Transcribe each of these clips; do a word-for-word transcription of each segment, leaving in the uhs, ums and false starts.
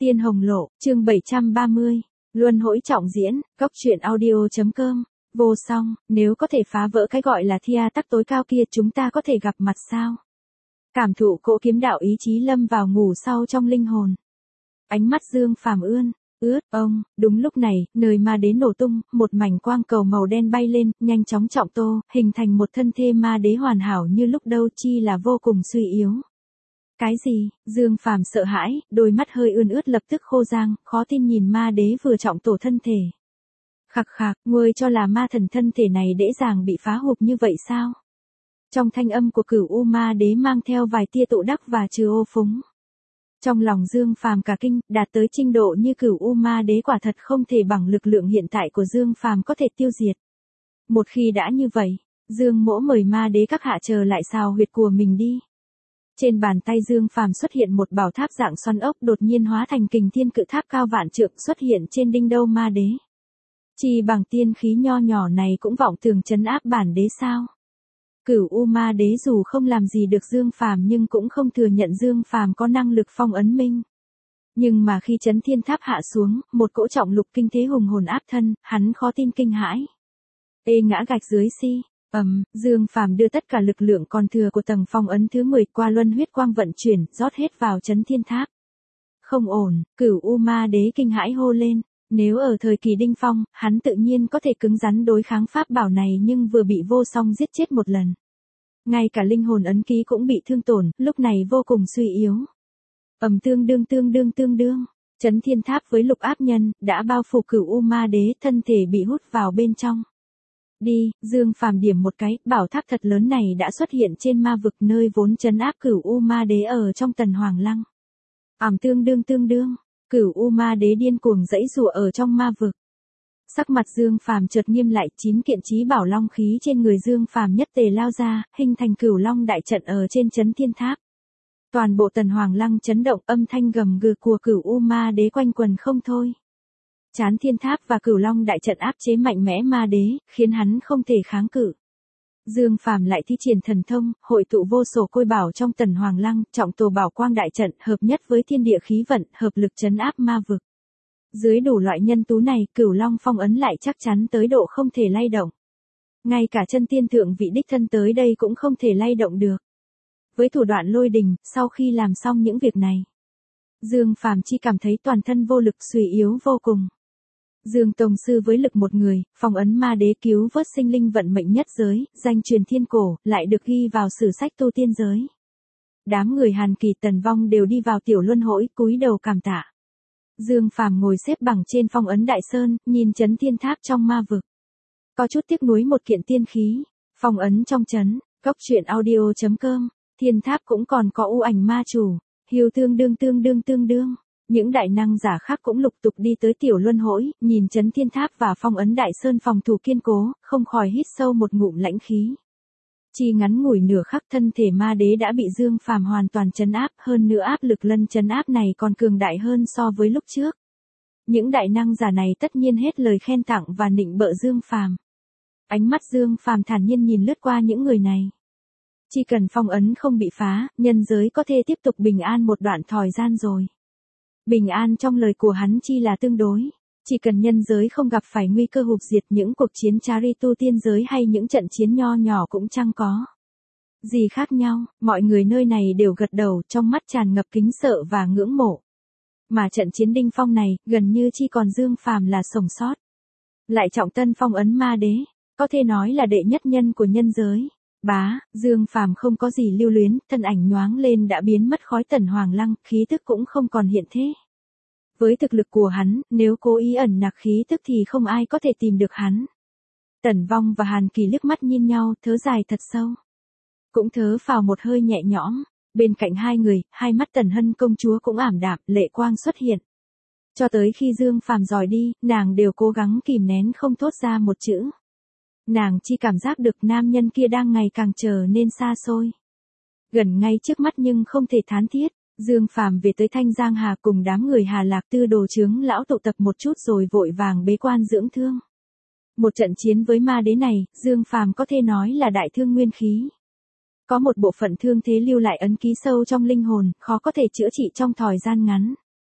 Tiên Hồng Lộ, chương bảy trăm ba mươi. Luân hỗi trọng diễn, góc truyện audio.com. Vô song, nếu có thể phá vỡ cái gọi là thia tắc tối cao kia chúng ta có thể gặp mặt sao? Cảm thụ cỗ kiếm đạo ý chí lâm vào ngủ sau trong linh hồn. Ánh mắt Dương Phàm ươn, ướt, ông, đúng lúc này, nơi ma đế nổ tung, một mảnh quang cầu màu đen bay lên, nhanh chóng trọng tô, hình thành một thân thê ma đế hoàn hảo như lúc đâu chi là vô cùng suy yếu. Cái gì? Dương Phàm sợ hãi, đôi mắt hơi ươn ướt lập tức khô rang, khó tin nhìn ma đế vừa trọng tổ thân thể. Khặc khạc, ngươi cho là ma thần thân thể này dễ dàng bị phá hụp như vậy sao? Trong thanh âm của Cửu U Ma Đế mang theo vài tia tụ đắc và trừ ô phúng. Trong lòng Dương Phàm cả kinh, đạt tới trình độ như Cửu U Ma Đế quả thật không thể bằng lực lượng hiện tại của Dương Phàm có thể tiêu diệt. Một khi đã như vậy, Dương Mỗ mời ma đế các hạ chờ lại xào huyệt của mình đi. Trên bàn tay Dương Phàm xuất hiện một bảo tháp dạng xoắn ốc đột nhiên hóa thành kình thiên cự tháp cao vạn trượng xuất hiện trên đinh đâu ma đế. Chỉ bằng tiên khí nho nhỏ này cũng vọng tưởng trấn áp bản đế sao? Cửu U Ma Đế dù không làm gì được Dương Phàm nhưng cũng không thừa nhận Dương Phàm có năng lực phong ấn minh. Nhưng mà khi chấn thiên tháp hạ xuống, một cỗ trọng lục kinh thế hùng hồn áp thân, hắn khó tin kinh hãi. Ê ngã gạch dưới si. Ầm, um, Dương Phàm đưa tất cả lực lượng còn thừa của tầng phong ấn thứ mười qua luân huyết quang vận chuyển, rót hết vào chấn thiên tháp. Không ổn, Cửu U Ma Đế kinh hãi hô lên, nếu ở thời kỳ đinh phong, hắn tự nhiên có thể cứng rắn đối kháng pháp bảo này nhưng vừa bị vô song giết chết một lần. Ngay cả linh hồn ấn ký cũng bị thương tổn, lúc này vô cùng suy yếu. Ầm tương đương tương đương tương đương, chấn thiên tháp với lục áp nhân, đã bao phủ Cửu U Ma Đế, thân thể bị hút vào bên trong. Đi, Dương Phàm điểm một cái, bảo tháp thật lớn này đã xuất hiện trên ma vực nơi vốn trấn áp Cửu U Ma Đế ở trong Tần Hoàng Lăng. Ảm tương đương tương đương, Cửu U Ma Đế điên cuồng giãy giụa ở trong ma vực. Sắc mặt Dương Phàm chợt nghiêm lại, chín kiện chí bảo long khí trên người Dương Phàm nhất tề lao ra, hình thành Cửu Long đại trận ở trên chấn thiên tháp. Toàn bộ Tần Hoàng Lăng chấn động, âm thanh gầm gừ của Cửu U Ma Đế quanh quần không thôi. Chán thiên tháp và Cửu Long đại trận áp chế mạnh mẽ ma đế, khiến hắn không thể kháng cự. Dương Phàm lại thi triển thần thông, hội tụ vô số côi bảo trong Tần Hoàng Lăng, trọng tổ bảo quang đại trận, hợp nhất với thiên địa khí vận, hợp lực trấn áp ma vực. Dưới đủ loại nhân tố này, Cửu Long phong ấn lại chắc chắn tới độ không thể lay động. Ngay cả chân tiên thượng vị đích thân tới đây cũng không thể lay động được. Với thủ đoạn lôi đình, sau khi làm xong những việc này, Dương Phàm chỉ cảm thấy toàn thân vô lực suy yếu vô cùng. Dương Tông Sư với lực một người, phong ấn ma đế cứu vớt sinh linh vận mệnh nhất giới, danh truyền thiên cổ, lại được ghi vào sử sách tu tiên giới. Đám người Hàn Kỳ Tần Vong đều đi vào tiểu luân hỗi, cúi đầu cảm tạ. Dương Phàm ngồi xếp bằng trên phong ấn đại sơn, nhìn chấn thiên tháp trong ma vực. Có chút tiếc nuối một kiện tiên khí, phong ấn trong chấn, góc truyện audio.com, thiên tháp cũng còn có u ảnh ma chủ, hiu tương đương tương đương tương đương. Những đại năng giả khác cũng lục tục đi tới tiểu luân hỗi, nhìn chấn thiên tháp và phong ấn đại sơn phòng thủ kiên cố, không khỏi hít sâu một ngụm lãnh khí. Chỉ ngắn ngủi nửa khắc thân thể ma đế đã bị Dương Phàm hoàn toàn trấn áp, hơn nữa áp lực lân trấn áp này còn cường đại hơn so với lúc trước. Những đại năng giả này tất nhiên hết lời khen tặng và nịnh bợ Dương Phàm. Ánh mắt Dương Phàm thản nhiên nhìn lướt qua những người này. Chỉ cần phong ấn không bị phá, nhân giới có thể tiếp tục bình an một đoạn thời gian rồi. Bình an trong lời của hắn chi là tương đối, chỉ cần nhân giới không gặp phải nguy cơ hụp diệt, những cuộc chiến chari tu tiên giới hay những trận chiến nho nhỏ cũng chẳng có gì khác nhau, mọi người nơi này đều gật đầu, trong mắt tràn ngập kính sợ và ngưỡng mộ. Mà trận chiến đinh phong này, gần như chỉ còn Dương Phàm là sống sót. Lại trọng tân phong ấn ma đế, có thể nói là đệ nhất nhân của nhân giới. Bá, Dương Phàm không có gì lưu luyến, thân ảnh nhoáng lên đã biến mất khói Tần Hoàng Lăng, khí tức cũng không còn hiện thế. Với thực lực của hắn, nếu cố ý ẩn nặc khí tức thì không ai có thể tìm được hắn. Tần Vong và Hàn Kỳ liếc mắt nhìn nhau, thở dài thật sâu. Cũng thở phào một hơi nhẹ nhõm, bên cạnh hai người, hai mắt Tần Hân công chúa cũng ảm đạm, lệ quang xuất hiện. Cho tới khi Dương Phàm rời đi, nàng đều cố gắng kìm nén không thốt ra một chữ. Nàng chỉ cảm giác được nam nhân kia đang ngày càng trở nên xa xôi. Gần ngay trước mắt nhưng không thể thán thiết, Dương Phàm về tới Thanh Giang Hà cùng đám người Hà Lạc Tư đồ chướng lão tụ tập một chút rồi vội vàng bế quan dưỡng thương. Một trận chiến với ma đế này, Dương Phàm có thể nói là đại thương nguyên khí. Có một bộ phận thương thế lưu lại ấn ký sâu trong linh hồn, khó có thể chữa trị trong thời gian ngắn.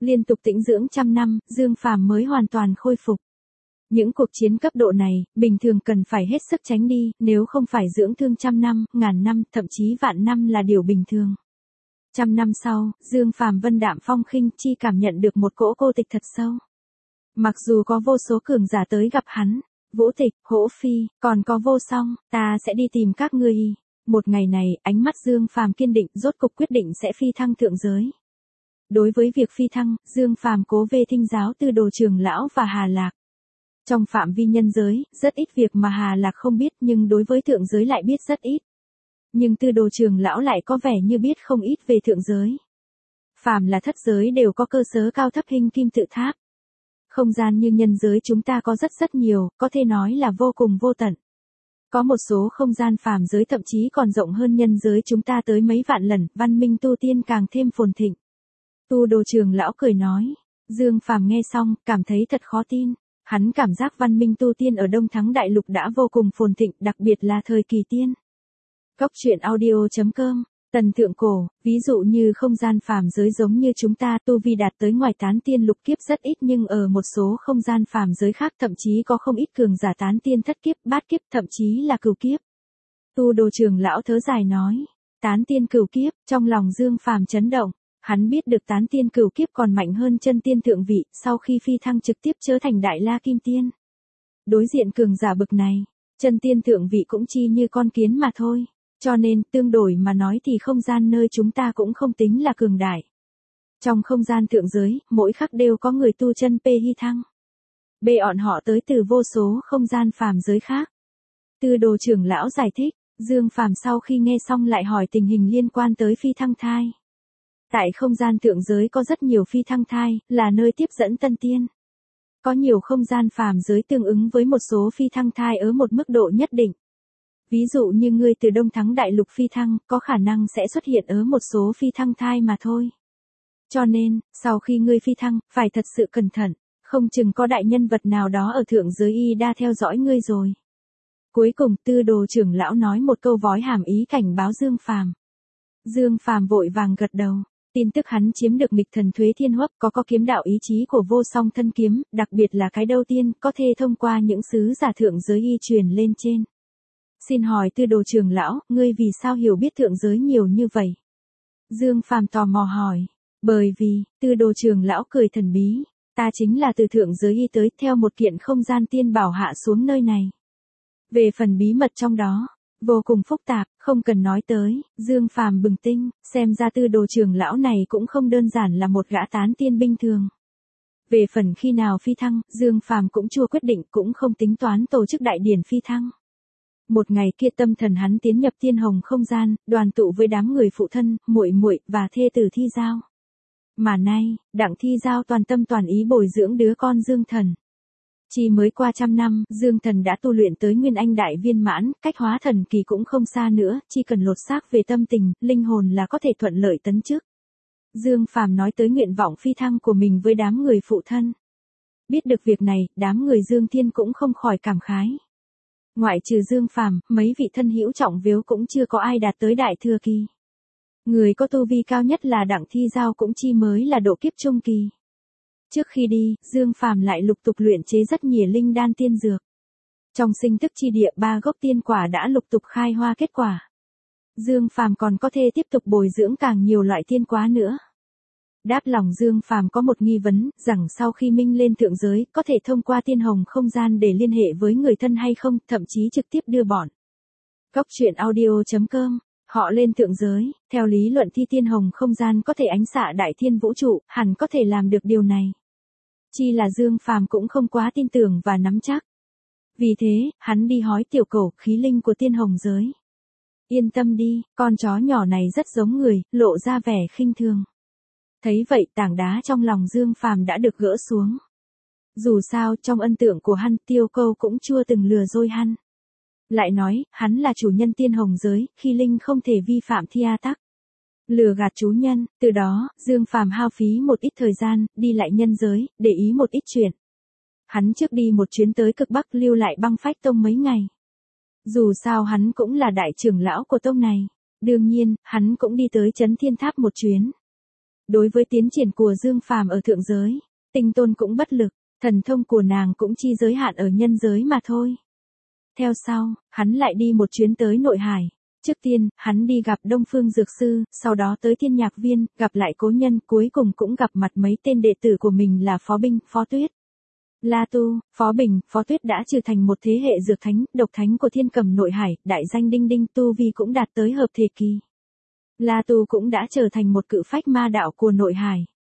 Liên tục tĩnh dưỡng trăm năm, Dương Phàm mới hoàn toàn khôi phục. Những cuộc chiến cấp độ này, bình thường cần phải hết sức tránh đi, nếu không phải dưỡng thương trăm năm, ngàn năm, thậm chí vạn năm là điều bình thường. Trăm năm sau, Dương Phàm vân đạm phong khinh, chi cảm nhận được một cỗ cô tịch thật sâu. Mặc dù có vô số cường giả tới gặp hắn, Vũ Tịch, Hỗ Phi, còn có Vô Song, ta sẽ đi tìm các ngươi. Một ngày này, ánh mắt Dương Phàm kiên định, rốt cục quyết định sẽ phi thăng thượng giới. Đối với việc phi thăng, Dương Phàm cố về Thinh giáo Tư Đồ trưởng lão và Hà Lạc. Trong phạm vi nhân giới, rất ít việc mà Hà Lạc không biết, nhưng đối với thượng giới lại biết rất ít. Nhưng Tư Đồ trưởng lão lại có vẻ như biết không ít về thượng giới. Phàm là thất giới đều có cơ sở cao thấp hình kim tự tháp. Không gian như nhân giới chúng ta có rất rất nhiều, có thể nói là vô cùng vô tận. Có một số không gian phàm giới thậm chí còn rộng hơn nhân giới chúng ta tới mấy vạn lần, văn minh tu tiên càng thêm phồn thịnh. Tu Đồ trưởng lão cười nói. Dương Phàm nghe xong, cảm thấy thật khó tin. Hắn cảm giác văn minh tu tiên ở Đông Thắng Đại Lục đã vô cùng phồn thịnh, đặc biệt là thời kỳ tiên. Cốc truyện audio chấm com. Tần thượng cổ, ví dụ như không gian phàm giới giống như chúng ta, tu vi đạt tới ngoài tán tiên lục kiếp rất ít, nhưng ở một số không gian phàm giới khác thậm chí có không ít cường giả tán tiên thất kiếp, bát kiếp, thậm chí là cửu kiếp. Tu Đồ trưởng lão thớ dài nói, tán tiên cửu kiếp, trong lòng Dương Phàm chấn động. Hắn biết được tán tiên cửu kiếp còn mạnh hơn chân tiên thượng vị, sau khi phi thăng trực tiếp trở thành Đại La Kim Tiên. Đối diện cường giả bực này, chân tiên thượng vị cũng chi như con kiến mà thôi. Cho nên, tương đổi mà nói thì không gian nơi chúng ta cũng không tính là cường đại. Trong không gian thượng giới, mỗi khắc đều có người tu chân P hy thăng. B ọn họ tới từ vô số không gian phàm giới khác. Tư Đồ trưởng lão giải thích, Dương Phàm sau khi nghe xong lại hỏi tình hình liên quan tới phi thăng thai. Tại không gian thượng giới có rất nhiều phi thăng thai, là nơi tiếp dẫn tân tiên. Có nhiều không gian phàm giới tương ứng với một số phi thăng thai ở một mức độ nhất định. Ví dụ như ngươi từ Đông Thắng Đại Lục phi thăng, có khả năng sẽ xuất hiện ở một số phi thăng thai mà thôi. Cho nên, sau khi ngươi phi thăng, phải thật sự cẩn thận, không chừng có đại nhân vật nào đó ở thượng giới y đã theo dõi ngươi rồi. Cuối cùng, Tư Đồ trưởng lão nói một câu vói hàm ý cảnh báo Dương Phàm. Dương Phàm vội vàng gật đầu. Tin tức hắn chiếm được nghịch thần Thuế Thiên Huất, có có kiếm đạo ý chí của Vô Song thân kiếm, đặc biệt là cái đầu tiên, có thể thông qua những sứ giả thượng giới y truyền lên trên. Xin hỏi Tư Đồ trưởng lão, ngươi vì sao hiểu biết thượng giới nhiều như vậy? Dương Phàm tò mò hỏi. Bởi vì, Tư Đồ trưởng lão cười thần bí, ta chính là từ thượng giới y tới theo một kiện không gian tiên bảo hạ xuống nơi này. Về phần bí mật trong đó, vô cùng phức tạp, không cần nói tới. Dương Phàm bừng tinh, xem ra Tư Đồ trưởng lão này cũng không đơn giản là một gã tán tiên bình thường. Về phần khi nào phi thăng, Dương Phàm cũng chưa quyết định, cũng không tính toán tổ chức đại điển phi thăng. Một ngày kia tâm thần hắn tiến nhập tiên hồng không gian, đoàn tụ với đám người phụ thân, muội muội và thê tử Thi Giao. Mà nay, Đặng Thi Giao toàn tâm toàn ý bồi dưỡng đứa con Dương Thần. Chỉ mới qua trăm năm, Dương Thần đã tu luyện tới Nguyên Anh đại viên mãn, cách hóa thần kỳ cũng không xa nữa, chỉ cần lột xác về tâm tình, linh hồn là có thể thuận lợi tấn chức. Dương Phàm nói tới nguyện vọng phi thăng của mình với đám người phụ thân. Biết được việc này, đám người Dương Thiên cũng không khỏi cảm khái. Ngoại trừ Dương Phàm, mấy vị thân hữu trọng vếu cũng chưa có ai đạt tới đại thừa kỳ. Người có tu vi cao nhất là Đặng Thi Giao cũng chi mới là độ kiếp trung kỳ. Trước khi đi, Dương Phàm lại lục tục luyện chế rất nhiều linh đan tiên dược. Trong sinh tức chi địa ba gốc tiên quả đã lục tục khai hoa kết quả. Dương Phàm còn có thể tiếp tục bồi dưỡng càng nhiều loại tiên quả nữa. Đáp lòng Dương Phàm có một nghi vấn, rằng sau khi minh lên thượng giới, có thể thông qua tiên hồng không gian để liên hệ với người thân hay không, thậm chí trực tiếp đưa bọn. Cốc truyện audio chấm com, họ lên thượng giới, theo lý luận thi tiên hồng không gian có thể ánh xạ đại thiên vũ trụ, hẳn có thể làm được điều này. Chi là Dương Phàm cũng không quá tin tưởng và nắm chắc. Vì thế, hắn đi hói tiểu cẩu, khí linh của tiên hồng giới. Yên tâm đi, con chó nhỏ này rất giống người, lộ ra vẻ khinh thường. Thấy vậy, tảng đá trong lòng Dương Phàm đã được gỡ xuống. Dù sao, trong ấn tượng của hắn, tiêu câu cũng chưa từng lừa dối hắn. Lại nói, hắn là chủ nhân tiên hồng giới, khi linh không thể vi phạm thi a tắc. Lừa gạt chủ nhân, từ đó, Dương Phàm hao phí một ít thời gian, đi lại nhân giới, để ý một ít chuyện. Hắn trước đi một chuyến tới cực Bắc lưu lại Băng Phách Tông mấy ngày. Dù sao hắn cũng là đại trưởng lão của tông này. Đương nhiên, hắn cũng đi tới Trấn Thiên Tháp một chuyến. Đối với tiến triển của Dương Phàm ở thượng giới, Tinh Tôn cũng bất lực, thần thông của nàng cũng chỉ giới hạn ở nhân giới mà thôi. Theo sau, hắn lại đi một chuyến tới Nội Hải. Trước tiên, hắn đi gặp Đông Phương Dược Sư, sau đó tới Thiên Nhạc Viên, gặp lại cố nhân, cuối cùng cũng gặp mặt mấy tên đệ tử của mình là Phó Binh, Phó Tuyết. La Tu, Phó Bình, Phó Tuyết đã trở thành một thế hệ dược thánh, độc thánh của Thiên Cầm Nội Hải, đại danh đinh đinh, tu vi cũng đạt tới hợp thể kỳ. La Tu cũng đã trở thành một cự phách ma đạo của Nội Hải.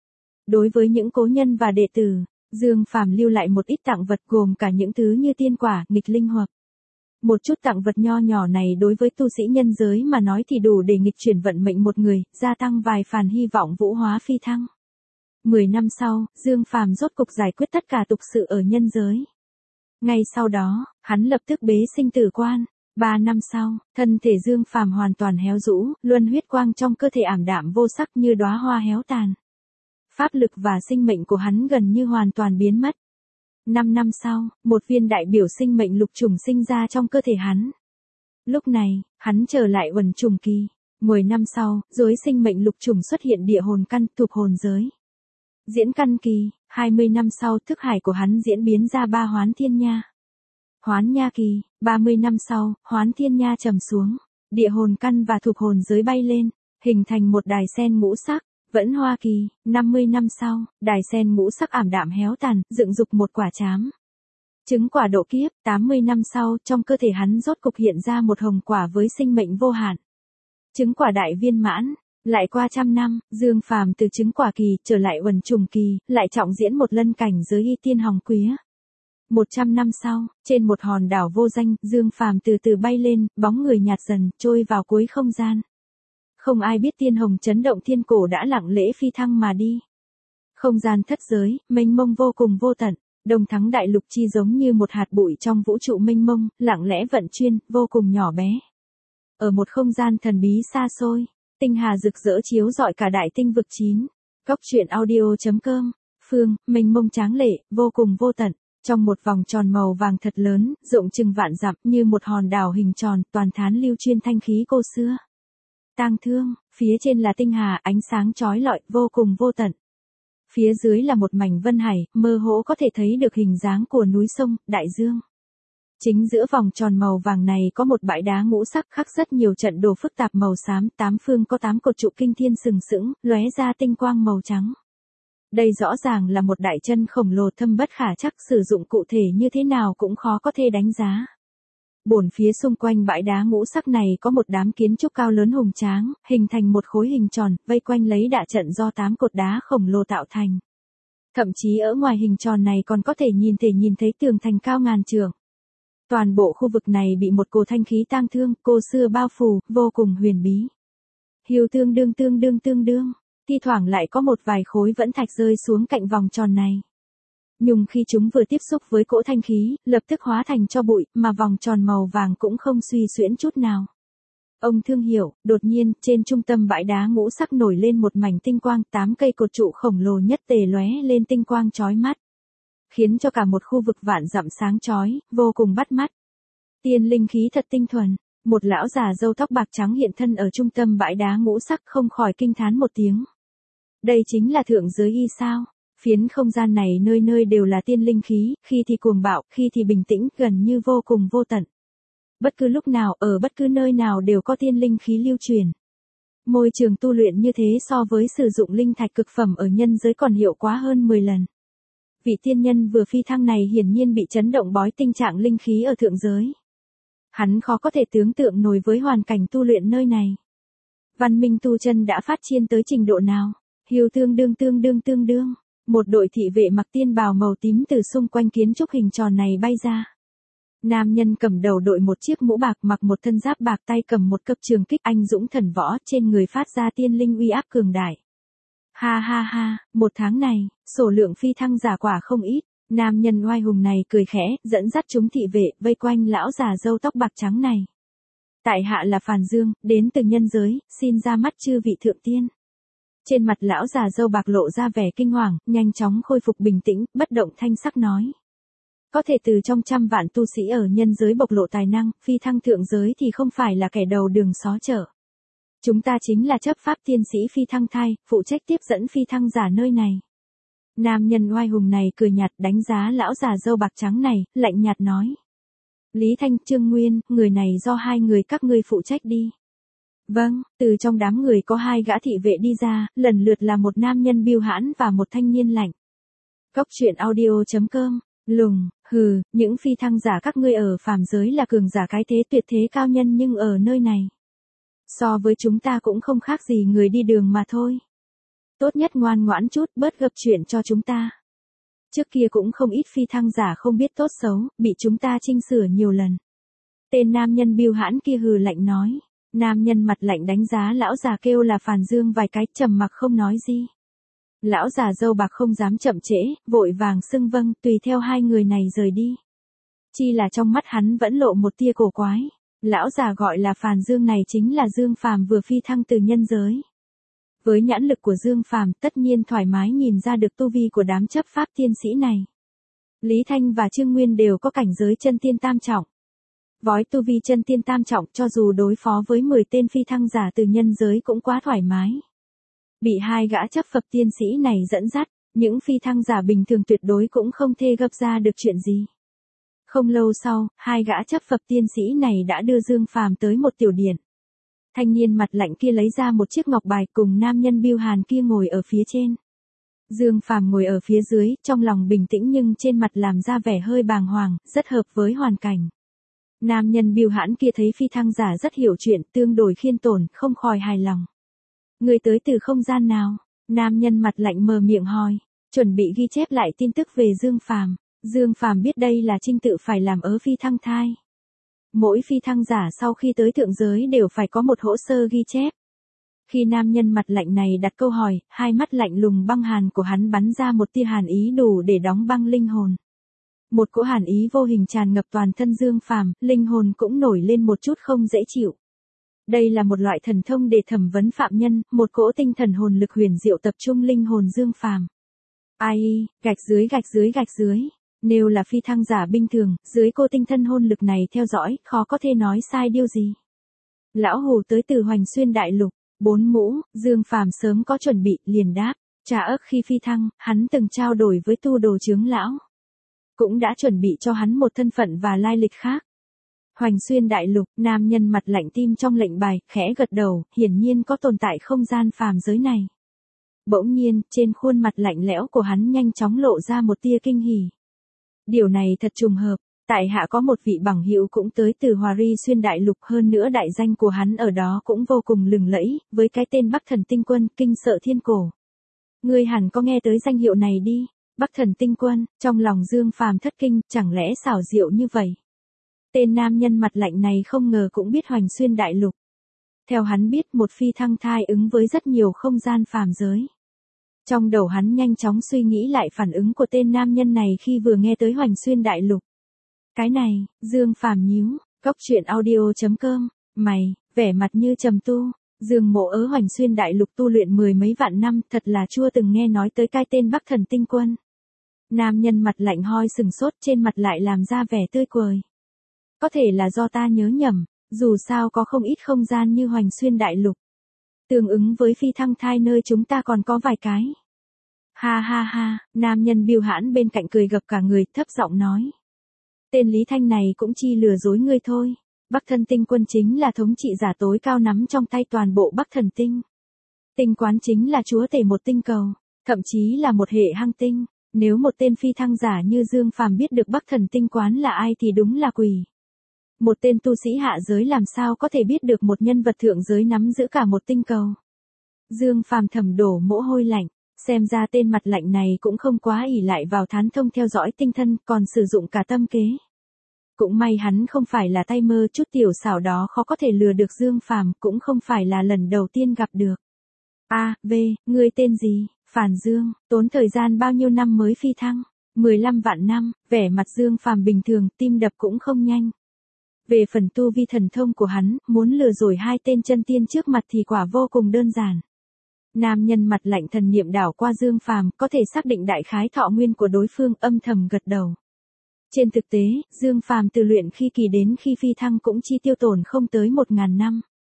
Đối với những cố nhân và đệ tử, Dương Phàm lưu lại một ít tặng vật gồm cả những thứ như tiên quả, nghịch linh hoặc. Một chút tặng vật nho nhỏ này đối với tu sĩ nhân giới mà nói thì đủ để nghịch chuyển vận mệnh một người, gia tăng vài phần hy vọng vũ hóa phi thăng. Mười năm sau, Dương Phàm rốt cục giải quyết tất cả tục sự ở nhân giới. Ngay sau đó, hắn lập tức bế sinh tử quan. Ba năm sau, thân thể Dương Phàm hoàn toàn héo rũ, luân huyết quang trong cơ thể ảm đạm vô sắc như đóa hoa héo tàn. Pháp lực và sinh mệnh của hắn gần như hoàn toàn biến mất. Năm năm sau, một viên đại biểu sinh mệnh lục trùng sinh ra trong cơ thể hắn. Lúc này, hắn trở lại uẩn trùng kỳ. Mười năm sau, dưới sinh mệnh lục trùng xuất hiện địa hồn căn, thuộc hồn giới. Diễn căn kỳ, hai mươi năm sau thức hải của hắn diễn biến ra ba hoán thiên nha. Hoán nha kỳ, ba mươi năm sau, hoán thiên nha trầm xuống. Địa hồn căn và thuộc hồn giới bay lên, hình thành một đài sen ngũ sắc. Vẫn hoa kỳ, năm mươi năm sau, đài sen ngũ sắc ảm đạm héo tàn, dựng dục một quả trám. Trứng quả độ kiếp, tám mươi năm sau, trong cơ thể hắn rốt cục hiện ra một hồng quả với sinh mệnh vô hạn. Trứng quả đại viên mãn, lại qua trăm năm, Dương Phàm từ trứng quả kỳ trở lại uẩn trùng kỳ, lại trọng diễn một lân cảnh giới y tiên hồng quía. Một trăm năm sau, trên một hòn đảo vô danh, Dương Phàm từ từ bay lên, bóng người nhạt dần, trôi vào cuối không gian. Không ai biết tiên hồng chấn động thiên cổ đã lặng lẽ phi thăng mà đi. Không gian thất giới, mênh mông vô cùng vô tận, Đông Thắng đại lục chi giống như một hạt bụi trong vũ trụ mênh mông, lặng lẽ vận chuyên, vô cùng nhỏ bé. Ở một không gian thần bí xa xôi, tinh hà rực rỡ chiếu rọi cả đại tinh vực chín. Góc truyện audio chấm com, phương, mênh mông tráng lệ, vô cùng vô tận. Trong một vòng tròn màu vàng thật lớn, rộng chừng vạn dặm như một hòn đảo hình tròn, toàn thán lưu chuyên thanh khí cô xưa. Tang thương, phía trên là tinh hà, ánh sáng chói lọi, vô cùng vô tận. Phía dưới là một mảnh vân hải, mơ hồ có thể thấy được hình dáng của núi sông, đại dương. Chính giữa vòng tròn màu vàng này có một bãi đá ngũ sắc khắc rất nhiều trận đồ phức tạp màu xám, tám phương có tám cột trụ kinh thiên sừng sững, lóe ra tinh quang màu trắng. Đây rõ ràng là một đại chân khổng lồ thâm bất khả trắc, sử dụng cụ thể như thế nào cũng khó có thể đánh giá. Bổn phía xung quanh bãi đá ngũ sắc này có một đám kiến trúc cao lớn hùng tráng, hình thành một khối hình tròn, vây quanh lấy đại trận do tám cột đá khổng lồ tạo thành. Thậm chí ở ngoài hình tròn này còn có thể nhìn thể nhìn thấy tường thành cao ngàn trượng. Toàn bộ khu vực này bị một cỗ thanh khí tang thương, cô xưa bao phủ, vô cùng huyền bí. Hiu tương đương tương đương tương đương, thi thoảng lại có một vài khối vẫn thạch rơi xuống cạnh vòng tròn này. Nhưng khi chúng vừa tiếp xúc với cỗ thanh khí, lập tức hóa thành tro bụi, mà vòng tròn màu vàng cũng không suy xuyễn chút nào. Ông thương hiểu, đột nhiên, trên trung tâm bãi đá ngũ sắc nổi lên một mảnh tinh quang, tám cây cột trụ khổng lồ nhất tề lóe lên tinh quang chói mắt. Khiến cho cả một khu vực vạn dặm sáng chói, vô cùng bắt mắt. Tiên linh khí thật tinh thuần, một lão già râu tóc bạc trắng hiện thân ở trung tâm bãi đá ngũ sắc không khỏi kinh thán một tiếng. Đây chính là thượng giới y sao? Phiến không gian này nơi nơi đều là tiên linh khí, khi thì cuồng bạo, khi thì bình tĩnh, gần như vô cùng vô tận. Bất cứ lúc nào, ở bất cứ nơi nào đều có tiên linh khí lưu truyền. Môi trường tu luyện như thế so với sử dụng linh thạch cực phẩm ở nhân giới còn hiệu quả hơn mười lần. Vị tiên nhân vừa phi thăng này hiển nhiên bị chấn động bói tình trạng linh khí ở thượng giới. Hắn khó có thể tưởng tượng nổi với hoàn cảnh tu luyện nơi này. Văn minh tu chân đã phát triển tới trình độ nào? Hiu tương đương tương đương tương đương. Một đội thị vệ mặc tiên bào màu tím từ xung quanh kiến trúc hình tròn này bay ra. Nam nhân cầm đầu đội một chiếc mũ bạc, mặc một thân giáp bạc, tay cầm một cấp trường kích, anh dũng thần võ, trên người phát ra tiên linh uy áp cường đại. Ha ha ha, một tháng này, số lượng phi thăng giả quả không ít. Nam nhân oai hùng này cười khẽ, dẫn dắt chúng thị vệ vây quanh lão già râu tóc bạc trắng này. Tại hạ là Phàn Dương, đến từ nhân giới, xin ra mắt chư vị thượng tiên. Trên mặt lão già râu bạc lộ ra vẻ kinh hoàng, nhanh chóng khôi phục bình tĩnh, bất động thanh sắc nói. Có thể từ trong trăm vạn tu sĩ ở nhân giới bộc lộ tài năng, phi thăng thượng giới thì không phải là kẻ đầu đường xó chợ. Chúng ta chính là chấp pháp tiên sĩ phi thăng thai, phụ trách tiếp dẫn phi thăng giả nơi này. Nam nhân oai hùng này cười nhạt đánh giá lão già râu bạc trắng này, lạnh nhạt nói. Lý Thanh, Trương Nguyên, người này do hai người các ngươi phụ trách đi. Vâng, từ trong đám người có hai gã thị vệ đi ra, lần lượt là một nam nhân biêu hãn và một thanh niên lạnh. Cốc truyện audio chấm com, lùng, hừ, những phi thăng giả các ngươi ở phàm giới là cường giả cái thế tuyệt thế cao nhân nhưng ở nơi này. So với chúng ta cũng không khác gì người đi đường mà thôi. Tốt nhất ngoan ngoãn chút bớt gập chuyện cho chúng ta. Trước kia cũng không ít phi thăng giả không biết tốt xấu, bị chúng ta chỉnh sửa nhiều lần. Tên nam nhân biêu hãn kia hừ lạnh nói. Nam nhân mặt lạnh đánh giá lão già kêu là Phàn Dương vài cái trầm mặc không nói gì. Lão già râu bạc không dám chậm trễ, vội vàng xưng vâng tùy theo hai người này rời đi. Chi là trong mắt hắn vẫn lộ một tia cổ quái. Lão già gọi là Phàn Dương này chính là Dương Phàm vừa phi thăng từ nhân giới. Với nhãn lực của Dương Phàm tất nhiên thoải mái nhìn ra được tu vi của đám chấp pháp tiên sĩ này. Lý Thanh và Trương Nguyên đều có cảnh giới chân tiên tam trọng. Vói tu vi chân tiên tam trọng cho dù đối phó với mười tên phi thăng giả từ nhân giới cũng quá thoải mái. Bị hai gã chấp pháp tiên sĩ này dẫn dắt, những phi thăng giả bình thường tuyệt đối cũng không thể gấp ra được chuyện gì. Không lâu sau, hai gã chấp pháp tiên sĩ này đã đưa Dương Phàm tới một tiểu điện. Thanh niên mặt lạnh kia lấy ra một chiếc ngọc bài cùng nam nhân biêu hàn kia ngồi ở phía trên. Dương Phàm ngồi ở phía dưới, trong lòng bình tĩnh nhưng trên mặt làm ra vẻ hơi bàng hoàng, rất hợp với hoàn cảnh. Nam nhân biêu hãn kia thấy phi thăng giả rất hiểu chuyện, tương đối khiêm tốn, không khỏi hài lòng. Người tới từ không gian nào? Nam nhân mặt lạnh mờ miệng hỏi, chuẩn bị ghi chép lại tin tức về Dương Phàm. Dương Phàm biết đây là trinh tự phải làm ở phi thăng thai. Mỗi phi thăng giả sau khi tới thượng giới đều phải có một hồ sơ ghi chép. Khi nam nhân mặt lạnh này đặt câu hỏi, hai mắt lạnh lùng băng hàn của hắn bắn ra một tia hàn ý đủ để đóng băng linh hồn. Một cỗ hàn ý vô hình tràn ngập toàn thân Dương Phàm, linh hồn cũng nổi lên một chút không dễ chịu. Đây là một loại thần thông để thẩm vấn phạm nhân, một cỗ tinh thần hồn lực huyền diệu tập trung linh hồn Dương Phàm. Ai, gạch dưới gạch dưới gạch dưới. Nếu là phi thăng giả bình thường, dưới cô tinh thần hồn lực này theo dõi, khó có thể nói sai điều gì. Lão Hồ tới từ Hoành Xuyên Đại Lục, bốn mũ, Dương Phàm sớm có chuẩn bị, liền đáp. Trà ức khi phi thăng, hắn từng trao đổi với tu đồ chướng lão. Cũng đã chuẩn bị cho hắn một thân phận và lai lịch khác. Hoành Xuyên Đại Lục, nam nhân mặt lạnh tim trong lệnh bài, khẽ gật đầu, hiển nhiên có tồn tại không gian phàm giới này. Bỗng nhiên, trên khuôn mặt lạnh lẽo của hắn nhanh chóng lộ ra một tia kinh hỉ. Điều này thật trùng hợp, tại hạ có một vị bằng hữu cũng tới từ Hòa Ry Xuyên Đại Lục, hơn nữa đại danh của hắn ở đó cũng vô cùng lừng lẫy, với cái tên Bắc Thần Tinh Quân, kinh sợ thiên cổ. Ngươi hẳn có nghe tới danh hiệu này đi. Bắc Thần Tinh Quân, trong lòng Dương Phàm thất kinh, chẳng lẽ xảo diệu như vậy. Tên nam nhân mặt lạnh này không ngờ cũng biết Hoành Xuyên Đại Lục. Theo hắn biết một phi thăng thai ứng với rất nhiều không gian phàm giới. Trong đầu hắn nhanh chóng suy nghĩ lại phản ứng của tên nam nhân này khi vừa nghe tới Hoành Xuyên Đại Lục. Cái này, Dương Phàm nhíu, cốc truyện audio chấm com, mày, vẻ mặt như trầm tu. Dương Mộ ở Hoành Xuyên Đại Lục tu luyện mười mấy vạn năm, thật là chưa từng nghe nói tới cái tên Bắc Thần Tinh Quân. Nam nhân mặt lạnh hoi sừng sốt, trên mặt lại làm ra vẻ tươi cười. Có thể là do ta nhớ nhầm, dù sao có không ít không gian như Hoành Xuyên Đại Lục. Tương ứng với phi thăng thai nơi chúng ta còn có vài cái. Ha ha ha, nam nhân biêu hãn bên cạnh cười gập cả người, thấp giọng nói. Tên Lý Thanh này cũng chi lừa dối ngươi thôi. Bắc Thần Tinh Quân chính là thống trị giả tối cao nắm trong tay toàn bộ Bắc Thần Tinh. Tinh quán chính là chúa tể một tinh cầu, thậm chí là một hệ hăng tinh. Nếu một tên phi thăng giả như Dương Phàm biết được Bắc Thần Tinh quán là ai thì đúng là quỷ. Một tên tu sĩ hạ giới làm sao có thể biết được một nhân vật thượng giới nắm giữ cả một tinh cầu. Dương Phàm thầm đổ mồ hôi lạnh, xem ra tên mặt lạnh này cũng không quá ỷ lại vào thán thông theo dõi tinh thân, còn sử dụng cả tâm kế. Cũng may hắn không phải là tay mơ, chút tiểu xảo đó khó có thể lừa được Dương Phàm, cũng không phải là lần đầu tiên gặp được. A, B, ngươi tên gì? Phàn Dương, tốn thời gian bao nhiêu năm mới phi thăng? mười lăm vạn năm, vẻ mặt Dương Phàm bình thường, tim đập cũng không nhanh. Về phần tu vi thần thông của hắn, muốn lừa dối hai tên chân tiên trước mặt thì quả vô cùng đơn giản. Nam nhân mặt lạnh thần niệm đảo qua Dương Phàm, có thể xác định đại khái thọ nguyên của đối phương, âm thầm gật đầu. Trên thực tế, Dương Phàm từ luyện khi kỳ đến khi phi thăng cũng chi tiêu tổn không tới một ngàn năm.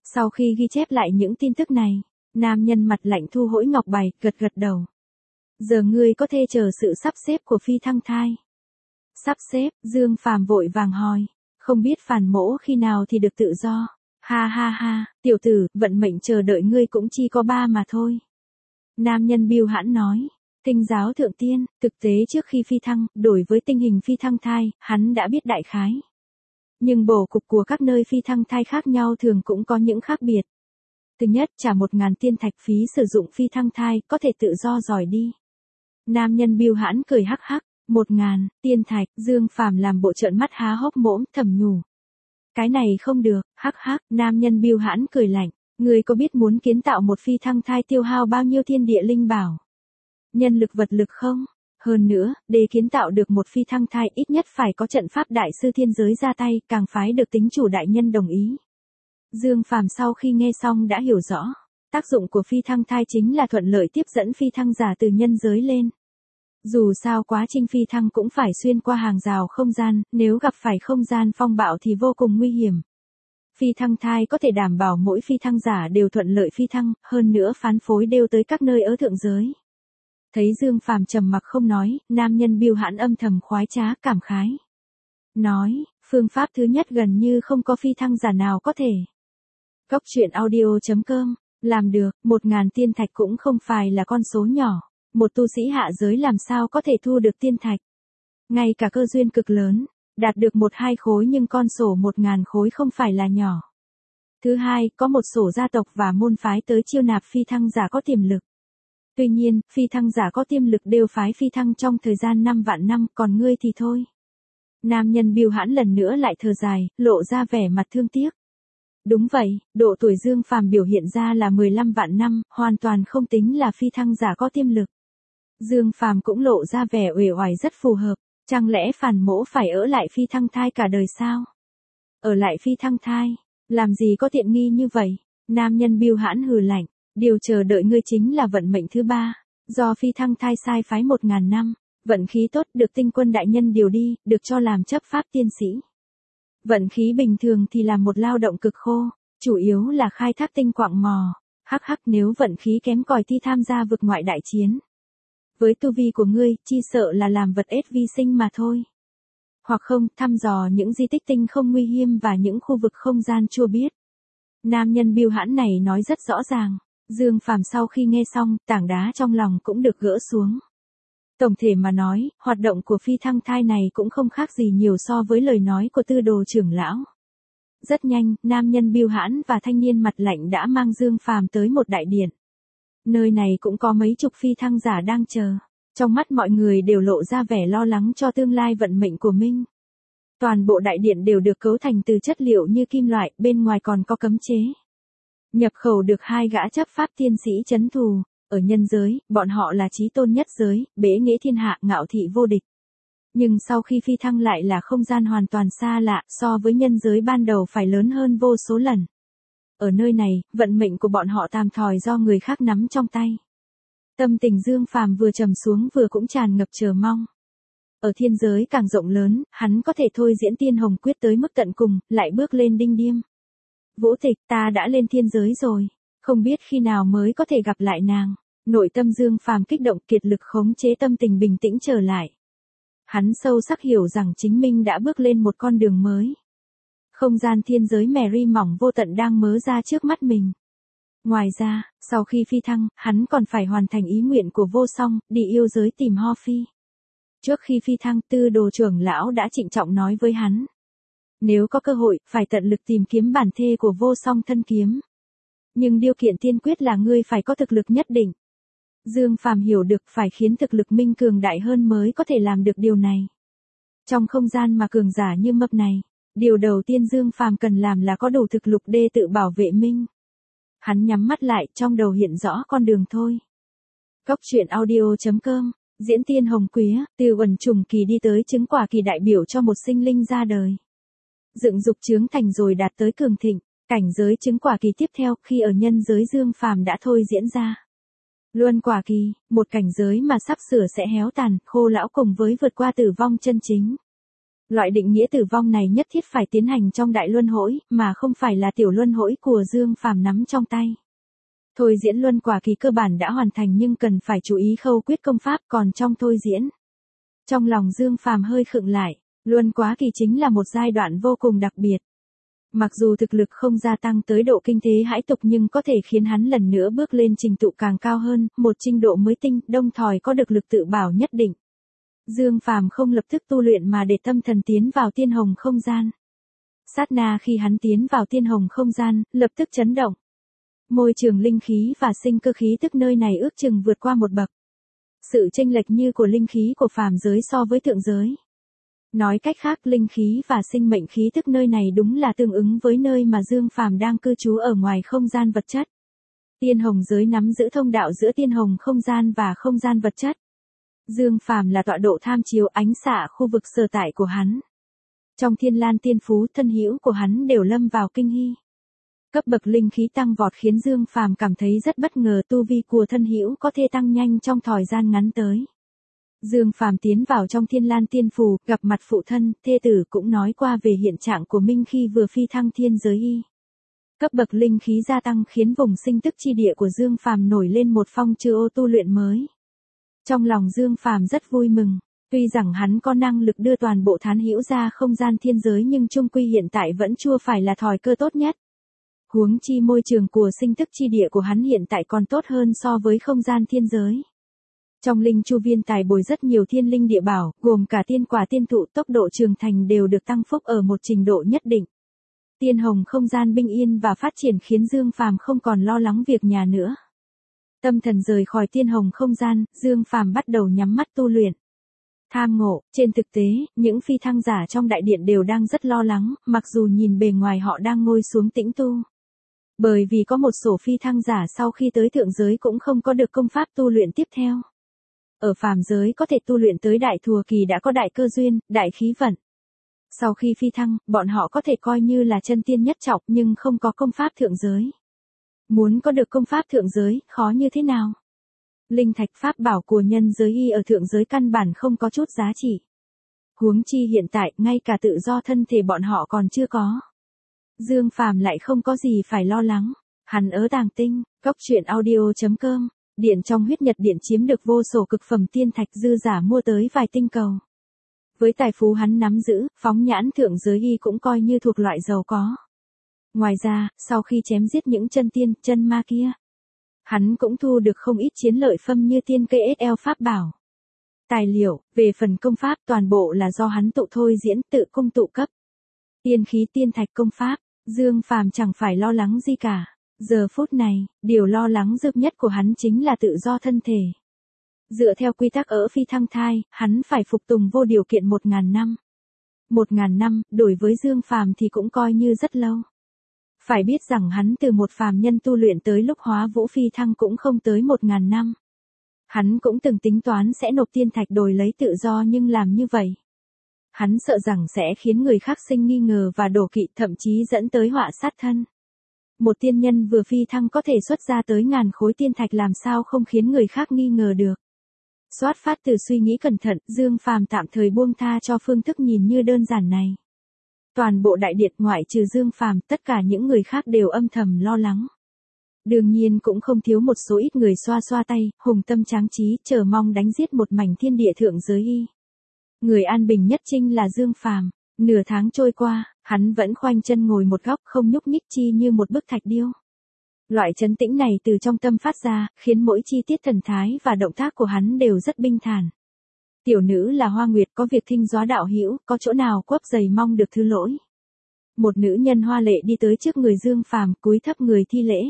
Sau khi ghi chép lại những tin tức này, nam nhân mặt lạnh thu hỗi ngọc bày, gật gật đầu. Giờ ngươi có thể chờ sự sắp xếp của phi thăng thai. Sắp xếp, Dương Phàm vội vàng hỏi, không biết Phàn Mỗ khi nào thì được tự do. Ha ha ha, tiểu tử, vận mệnh chờ đợi ngươi cũng chỉ có ba mà thôi. Nam nhân bưu hãn nói, Tinh giáo thượng tiên, thực tế trước khi phi thăng, đổi với tình hình phi thăng thai, hắn đã biết đại khái. Nhưng bổ cục của các nơi phi thăng thai khác nhau thường cũng có những khác biệt. Thứ nhất, trả một ngàn tiên thạch phí sử dụng phi thăng thai, có thể tự do dòi đi. Nam nhân bưu hãn cười hắc hắc, một ngàn, tiên thạch, Dương Phàm làm bộ trợn mắt há hốc mồm, thầm nhủ. Cái này không được, hắc hắc, nam nhân bưu hãn cười lạnh, người có biết muốn kiến tạo một phi thăng thai tiêu hao bao nhiêu thiên địa linh bảo? Nhân lực vật lực không? Hơn nữa, để kiến tạo được một phi thăng thai ít nhất phải có trận pháp đại sư thiên giới ra tay, càng phái được tính chủ đại nhân đồng ý. Dương Phàm sau khi nghe xong đã hiểu rõ, tác dụng của phi thăng thai chính là thuận lợi tiếp dẫn phi thăng giả từ nhân giới lên. Dù sao quá trình phi thăng cũng phải xuyên qua hàng rào không gian, nếu gặp phải không gian phong bạo thì vô cùng nguy hiểm. Phi thăng thai có thể đảm bảo mỗi phi thăng giả đều thuận lợi phi thăng, hơn nữa phán phối đều tới các nơi ở thượng giới. Thấy Dương Phàm trầm mặc không nói, nam nhân bưu hãn âm thầm khoái trá cảm khái. Nói, phương pháp thứ nhất gần như không có phi thăng giả nào có thể. Cốc truyện audio chấm com, làm được, một ngàn tiên thạch cũng không phải là con số nhỏ, một tu sĩ hạ giới làm sao có thể thu được tiên thạch. Ngay cả cơ duyên cực lớn, đạt được một hai khối nhưng con sổ một ngàn khối không phải là nhỏ. Thứ hai, có một sổ gia tộc và môn phái tới chiêu nạp phi thăng giả có tiềm lực. Tuy nhiên, phi thăng giả có tiềm lực đều phái phi thăng trong thời gian năm vạn năm, còn ngươi thì thôi. Nam nhân bưu hãn lần nữa lại thở dài, lộ ra vẻ mặt thương tiếc. Đúng vậy, độ tuổi Dương Phàm biểu hiện ra là mười lăm vạn năm, hoàn toàn không tính là phi thăng giả có tiềm lực. Dương Phàm cũng lộ ra vẻ uể oải rất phù hợp, chẳng lẽ Phàn Mỗ phải ở lại phi thăng thai cả đời sao? Ở lại phi thăng thai, làm gì có tiện nghi như vậy? Nam nhân bưu hãn hừ lạnh, điều chờ đợi ngươi chính là vận mệnh thứ ba, do phi thăng thai sai phái một ngàn năm, vận khí tốt được tinh quân đại nhân điều đi, được cho làm chấp pháp tiên sĩ. Vận khí bình thường thì là một lao động cực khô, chủ yếu là khai thác tinh quạng mò, hắc hắc nếu vận khí kém cỏi thì tham gia vực ngoại đại chiến. Với tu vi của ngươi, chi sợ là làm vật ết vi sinh mà thôi. Hoặc không, thăm dò những di tích tinh không nguy hiểm và những khu vực không gian chưa biết. Nam nhân bưu hãn này nói rất rõ ràng. Dương Phàm sau khi nghe xong, tảng đá trong lòng cũng được gỡ xuống. Tổng thể mà nói, hoạt động của phi thăng thai này cũng không khác gì nhiều so với lời nói của tư đồ trưởng lão. Rất nhanh, nam nhân bưu hãn và thanh niên mặt lạnh đã mang Dương Phàm tới một đại điện. Nơi này cũng có mấy chục phi thăng giả đang chờ. Trong mắt mọi người đều lộ ra vẻ lo lắng cho tương lai vận mệnh của mình. Toàn bộ đại điện đều được cấu thành từ chất liệu như kim loại, bên ngoài còn có cấm chế. Nhập khẩu được hai gã chấp pháp tiên sĩ chấn thù, ở nhân giới, bọn họ là chí tôn nhất giới, bế nghệ thiên hạ, ngạo thị vô địch. Nhưng sau khi phi thăng lại là không gian hoàn toàn xa lạ, so với nhân giới ban đầu phải lớn hơn vô số lần. Ở nơi này, vận mệnh của bọn họ tạm thời do người khác nắm trong tay. Tâm tình Dương Phàm vừa trầm xuống vừa cũng tràn ngập chờ mong. Ở thiên giới càng rộng lớn, hắn có thể thôi diễn tiên hồng quyết tới mức tận cùng, lại bước lên đinh điêm. Vũ Tịch, ta đã lên thiên giới rồi, không biết khi nào mới có thể gặp lại nàng. Nội tâm Dương Phàm kích động, kiệt lực khống chế tâm tình bình tĩnh trở lại. Hắn sâu sắc hiểu rằng chính mình đã bước lên một con đường mới. Không gian thiên giới Mary mỏng vô tận đang mớ ra trước mắt mình. Ngoài ra, sau khi phi thăng, hắn còn phải hoàn thành ý nguyện của vô song, đi yêu giới tìm Ho Phi. Trước khi phi thăng, tư đồ trưởng lão đã trịnh trọng nói với hắn. Nếu có cơ hội, phải tận lực tìm kiếm bản thê của vô song thân kiếm. Nhưng điều kiện tiên quyết là ngươi phải có thực lực nhất định. Dương Phàm hiểu được phải khiến thực lực minh cường đại hơn mới có thể làm được điều này. Trong không gian mà cường giả như mập này, điều đầu tiên Dương Phàm cần làm là có đủ thực lực để tự bảo vệ mình. Hắn nhắm mắt lại, trong đầu hiện rõ con đường thôi. Cốc truyện audio chấm com, diễn tiên hồng quía, từ uẩn trùng kỳ đi tới chứng quả kỳ đại biểu cho một sinh linh ra đời. Dựng dục chướng thành rồi đạt tới cường thịnh, cảnh giới chứng quả kỳ tiếp theo khi ở nhân giới Dương Phàm đã thôi diễn ra. Luân quả kỳ, một cảnh giới mà sắp sửa sẽ héo tàn, khô lão cùng với vượt qua tử vong chân chính. Loại định nghĩa tử vong này nhất thiết phải tiến hành trong đại luân hỗi, mà không phải là tiểu luân hỗi của Dương Phàm nắm trong tay. Thôi diễn luân quả kỳ cơ bản đã hoàn thành nhưng cần phải chú ý khâu quyết công pháp còn trong thôi diễn. Trong lòng Dương Phàm hơi khựng lại, luân quá kỳ chính là một giai đoạn vô cùng đặc biệt. Mặc dù thực lực không gia tăng tới độ kinh thế hãi tục nhưng có thể khiến hắn lần nữa bước lên trình tự càng cao hơn, một trình độ mới tinh, đồng thời có được lực tự bảo nhất định. Dương Phàm không lập tức tu luyện mà để tâm thần tiến vào tiên hồng không gian. Sát na khi hắn tiến vào tiên hồng không gian, lập tức chấn động. Môi trường linh khí và sinh cơ khí tức nơi này ước chừng vượt qua một bậc. Sự chênh lệch như của linh khí của phàm giới so với thượng giới. Nói cách khác, linh khí và sinh mệnh khí tức nơi này đúng là tương ứng với nơi mà Dương Phàm đang cư trú ở ngoài không gian vật chất. Tiên hồng giới nắm giữ thông đạo giữa tiên hồng không gian và không gian vật chất. Dương Phàm là tọa độ tham chiếu ánh xạ khu vực sở tại của hắn. Trong Thiên Lan Tiên Phú, thân hữu của hắn đều lâm vào kinh hy. Cấp bậc linh khí tăng vọt khiến Dương Phàm cảm thấy rất bất ngờ, tu vi của thân hữu có thể tăng nhanh trong thời gian ngắn tới. Dương Phàm tiến vào trong Thiên Lan Tiên Phù, gặp mặt phụ thân, thê tử cũng nói qua về hiện trạng của Minh khi vừa phi thăng thiên giới y. Cấp bậc linh khí gia tăng khiến vùng sinh tức chi địa của Dương Phàm nổi lên một phong chư ô tu luyện mới. Trong lòng Dương Phàm rất vui mừng, tuy rằng hắn có năng lực đưa toàn bộ thán hữu ra không gian thiên giới nhưng chung quy hiện tại vẫn chưa phải là thời cơ tốt nhất. Huống chi môi trường của sinh tức chi địa của hắn hiện tại còn tốt hơn so với không gian thiên giới. Trong linh chu viên tài bồi rất nhiều thiên linh địa bảo, gồm cả tiên quả tiên thụ, tốc độ trưởng thành đều được tăng phúc ở một trình độ nhất định. Tiên hồng không gian bình yên và phát triển khiến Dương Phàm không còn lo lắng việc nhà nữa. Tâm thần rời khỏi tiên hồng không gian, Dương Phàm bắt đầu nhắm mắt tu luyện. Tham ngộ, trên thực tế, những phi thăng giả trong đại điện đều đang rất lo lắng, mặc dù nhìn bề ngoài họ đang ngồi xuống tĩnh tu. Bởi vì có một số phi thăng giả sau khi tới thượng giới cũng không có được công pháp tu luyện tiếp theo. Ở phàm giới có thể tu luyện tới đại thừa kỳ đã có đại cơ duyên, đại khí vận. Sau khi phi thăng, bọn họ có thể coi như là chân tiên nhất trọng nhưng không có công pháp thượng giới. Muốn có được công pháp thượng giới, khó như thế nào? Linh thạch pháp bảo của nhân giới y ở thượng giới căn bản không có chút giá trị. Huống chi hiện tại, ngay cả tự do thân thể bọn họ còn chưa có. Dương Phàm lại không có gì phải lo lắng. Hắn ở Tàng Tinh, góc truyện audio chấm com, điện trong huyết nhật điện chiếm được vô số cực phẩm tiên thạch dư giả mua tới vài tinh cầu. Với tài phú hắn nắm giữ, phóng nhãn thượng giới y cũng coi như thuộc loại giàu có. Ngoài ra, sau khi chém giết những chân tiên, chân ma kia, hắn cũng thu được không ít chiến lợi phẩm như tiên cây ét lờ pháp bảo. Tài liệu, về phần công pháp toàn bộ là do hắn tự thôi diễn, tự cung tụ cấp. Tiên khí tiên thạch công pháp, Dương Phàm chẳng phải lo lắng gì cả. Giờ phút này, điều lo lắng duy nhất của hắn chính là tự do thân thể. Dựa theo quy tắc ở phi thăng thai, hắn phải phục tùng vô điều kiện một ngàn năm. Một ngàn năm, đối với Dương Phàm thì cũng coi như rất lâu. Phải biết rằng hắn từ một phàm nhân tu luyện tới lúc hóa vũ phi thăng cũng không tới một ngàn năm. Hắn cũng từng tính toán sẽ nộp tiên thạch đổi lấy tự do nhưng làm như vậy. Hắn sợ rằng sẽ khiến người khác sinh nghi ngờ và đổ kỵ, thậm chí dẫn tới họa sát thân. Một tiên nhân vừa phi thăng có thể xuất ra tới ngàn khối tiên thạch làm sao không khiến người khác nghi ngờ được. Xuất phát từ suy nghĩ cẩn thận, Dương Phàm tạm thời buông tha cho phương thức nhìn như đơn giản này. Toàn bộ đại điện ngoại trừ Dương Phàm, tất cả những người khác đều âm thầm lo lắng. Đương nhiên cũng không thiếu một số ít người xoa xoa tay, hùng tâm tráng trí, chờ mong đánh giết một mảnh thiên địa thượng giới y. Người an bình nhất chính là Dương Phàm. Nửa tháng trôi qua, hắn vẫn khoanh chân ngồi một góc không nhúc nhích chi như một bức thạch điêu. Loại trấn tĩnh này từ trong tâm phát ra, khiến mỗi chi tiết thần thái và động tác của hắn đều rất bình thản. Tiểu nữ là Hoa Nguyệt, có việc thinh dóa đạo hữu, có chỗ nào quấp dày mong được thứ lỗi. Một nữ nhân hoa lệ đi tới trước người Dương Phàm, cúi thấp người thi lễ.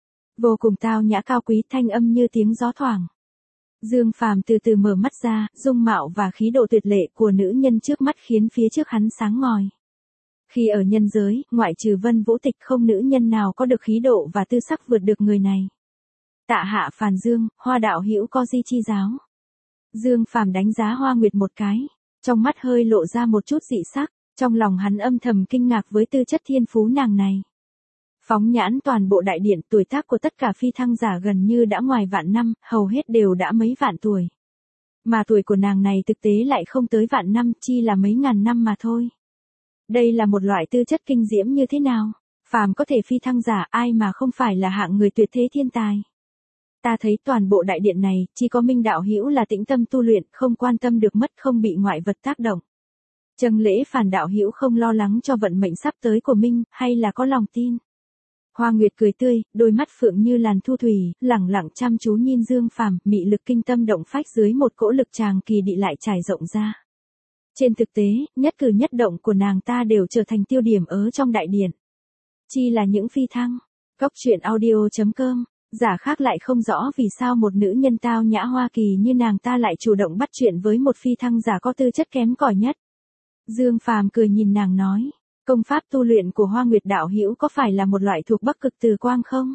Vô cùng tao nhã cao quý, thanh âm như tiếng gió thoảng. Dương Phàm từ từ mở mắt ra, dung mạo và khí độ tuyệt lệ của nữ nhân trước mắt khiến phía trước hắn sáng ngời. Khi ở nhân giới, ngoại trừ Vân Vũ Tịch không nữ nhân nào có được khí độ và tư sắc vượt được người này. Tạ hạ Phàn Dương, Hoa đạo hữu có di chi giáo. Dương Phàm đánh giá Hoa Nguyệt một cái, trong mắt hơi lộ ra một chút dị sắc, trong lòng hắn âm thầm kinh ngạc với tư chất thiên phú nàng này. Phóng nhãn toàn bộ đại điện, tuổi tác của tất cả phi thăng giả gần như đã ngoài vạn năm, hầu hết đều đã mấy vạn tuổi. Mà tuổi của nàng này thực tế lại không tới vạn năm, chi là mấy ngàn năm mà thôi. Đây là một loại tư chất kinh diễm như thế nào? Phàm có thể phi thăng giả, ai mà không phải là hạng người tuyệt thế thiên tài. Ta thấy toàn bộ đại điện này, chỉ có Minh đạo hữu là tĩnh tâm tu luyện, không quan tâm được mất, không bị ngoại vật tác động. Châng lễ Phàn đạo hữu không lo lắng cho vận mệnh sắp tới của Minh, hay là có lòng tin? Hoa Nguyệt cười tươi, đôi mắt phượng như làn thu thủy, lẳng lặng chăm chú nhìn Dương Phàm, mị lực kinh tâm động phách dưới một cỗ lực tràng kỳ địa lại trải rộng ra. Trên thực tế, nhất cử nhất động của nàng ta đều trở thành tiêu điểm ở trong đại điện. Chi là những phi thăng. Cốc truyện audio chấm com. Giả khác lại không rõ vì sao một nữ nhân tao nhã Hoa Kỳ như nàng ta lại chủ động bắt chuyện với một phi thăng giả có tư chất kém cỏi nhất. Dương Phàm cười nhìn nàng nói, công pháp tu luyện của Hoa Nguyệt đạo hữu có phải là một loại thuộc Bắc Cực Từ Quang không?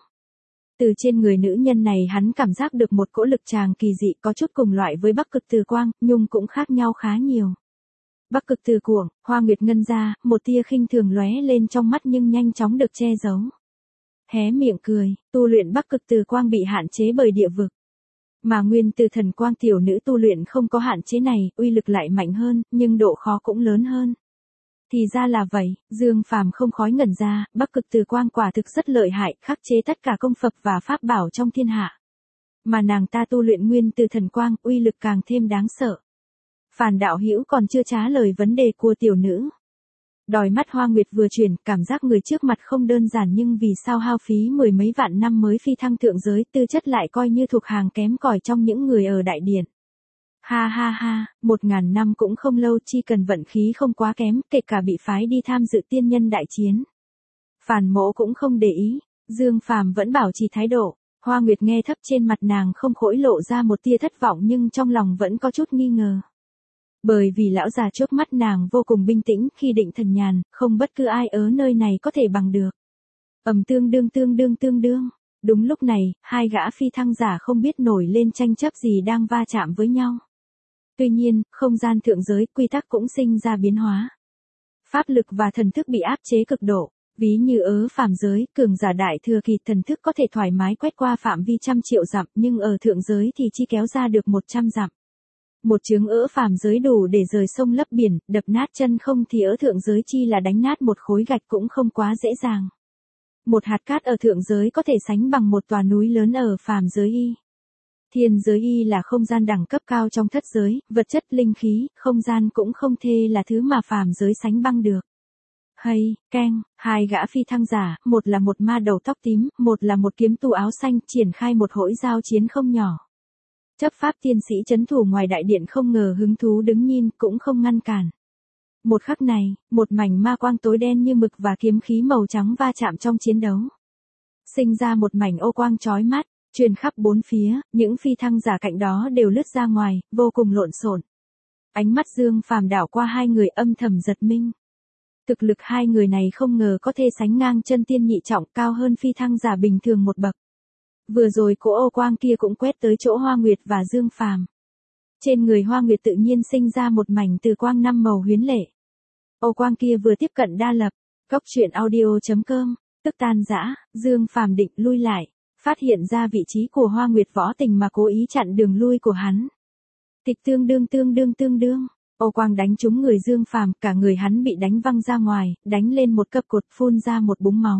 Từ trên người nữ nhân này hắn cảm giác được một cỗ lực tràng kỳ dị có chút cùng loại với Bắc Cực Từ Quang, nhưng cũng khác nhau khá nhiều. Bắc Cực Từ Cuồng, Hoa Nguyệt ngân ra, một tia khinh thường lóe lên trong mắt nhưng nhanh chóng được che giấu. Hé miệng cười, tu luyện Bắc Cực Từ Quang bị hạn chế bởi địa vực. Mà Nguyên Từ Thần Quang tiểu nữ tu luyện không có hạn chế này, uy lực lại mạnh hơn, nhưng độ khó cũng lớn hơn. Thì ra là vậy, Dương Phàm không khói ngẩn ra, Bắc Cực Từ Quang quả thực rất lợi hại, khắc chế tất cả công phật và pháp bảo trong thiên hạ. Mà nàng ta tu luyện Nguyên Từ Thần Quang, uy lực càng thêm đáng sợ. Phàn đạo hữu còn chưa trả lời vấn đề của tiểu nữ. Đòi mắt Hoa Nguyệt vừa chuyển, cảm giác người trước mặt không đơn giản nhưng vì sao hao phí mười mấy vạn năm mới phi thăng thượng giới, tư chất lại coi như thuộc hàng kém cỏi trong những người ở đại điện. Ha ha ha, một ngàn năm cũng không lâu, chi cần vận khí không quá kém, kể cả bị phái đi tham dự tiên nhân đại chiến. Phàn mỗ cũng không để ý, Dương Phàm vẫn bảo trì thái độ. Hoa Nguyệt nghe thấp trên mặt nàng không khỏi lộ ra một tia thất vọng nhưng trong lòng vẫn có chút nghi ngờ. Bởi vì lão già trước mắt nàng vô cùng bình tĩnh khi định thần nhàn, không bất cứ ai ở nơi này có thể bằng được. Ầm tương đương tương đương tương đương. Đúng lúc này, hai gã phi thăng giả không biết nổi lên tranh chấp gì đang va chạm với nhau. Tuy nhiên, không gian thượng giới, quy tắc cũng sinh ra biến hóa. Pháp lực và thần thức bị áp chế cực độ. Ví như ở phàm giới, cường giả đại thừa kỳ thần thức có thể thoải mái quét qua phạm vi trăm triệu dặm, nhưng ở thượng giới thì chỉ kéo ra được một trăm dặm. Một chướng ở phàm giới đủ để rời sông lấp biển, đập nát chân không thì ở thượng giới chi là đánh nát một khối gạch cũng không quá dễ dàng. Một hạt cát ở thượng giới có thể sánh bằng một tòa núi lớn ở phàm giới y. Thiên giới y là không gian đẳng cấp cao trong thất giới, vật chất linh khí, không gian cũng không thê là thứ mà phàm giới sánh bằng được. Hay, keng, hai gã phi thăng giả, một là một ma đầu tóc tím, một là một kiếm tu áo xanh, triển khai một hỗn giao chiến không nhỏ. Chấp pháp tiên sĩ trấn thủ ngoài đại điện không ngờ hứng thú đứng nhìn, cũng không ngăn cản. Một khắc này, một mảnh ma quang tối đen như mực và kiếm khí màu trắng va chạm trong chiến đấu. Sinh ra một mảnh ô quang chói mắt, truyền khắp bốn phía, những phi thăng giả cạnh đó đều lướt ra ngoài, vô cùng lộn xộn. Ánh mắt Dương Phàm đảo qua hai người âm thầm giật mình. Thực lực hai người này không ngờ có thể sánh ngang chân tiên nhị trọng, cao hơn phi thăng giả bình thường một bậc. Vừa rồi cỗ ô quang kia cũng quét tới chỗ Hoa Nguyệt và Dương Phàm. Trên người Hoa Nguyệt tự nhiên sinh ra một mảnh từ quang năm màu huyến lệ. Ô quang kia vừa tiếp cận đa lập, cốc truyện audio chấm com, tức tan rã, Dương Phàm định lui lại, phát hiện ra vị trí của Hoa Nguyệt võ tình mà cố ý chặn đường lui của hắn. Tịch tương đương tương đương tương đương, ô quang đánh trúng người Dương Phàm, cả người hắn bị đánh văng ra ngoài, đánh lên một cấp cột, phun ra một búng máu.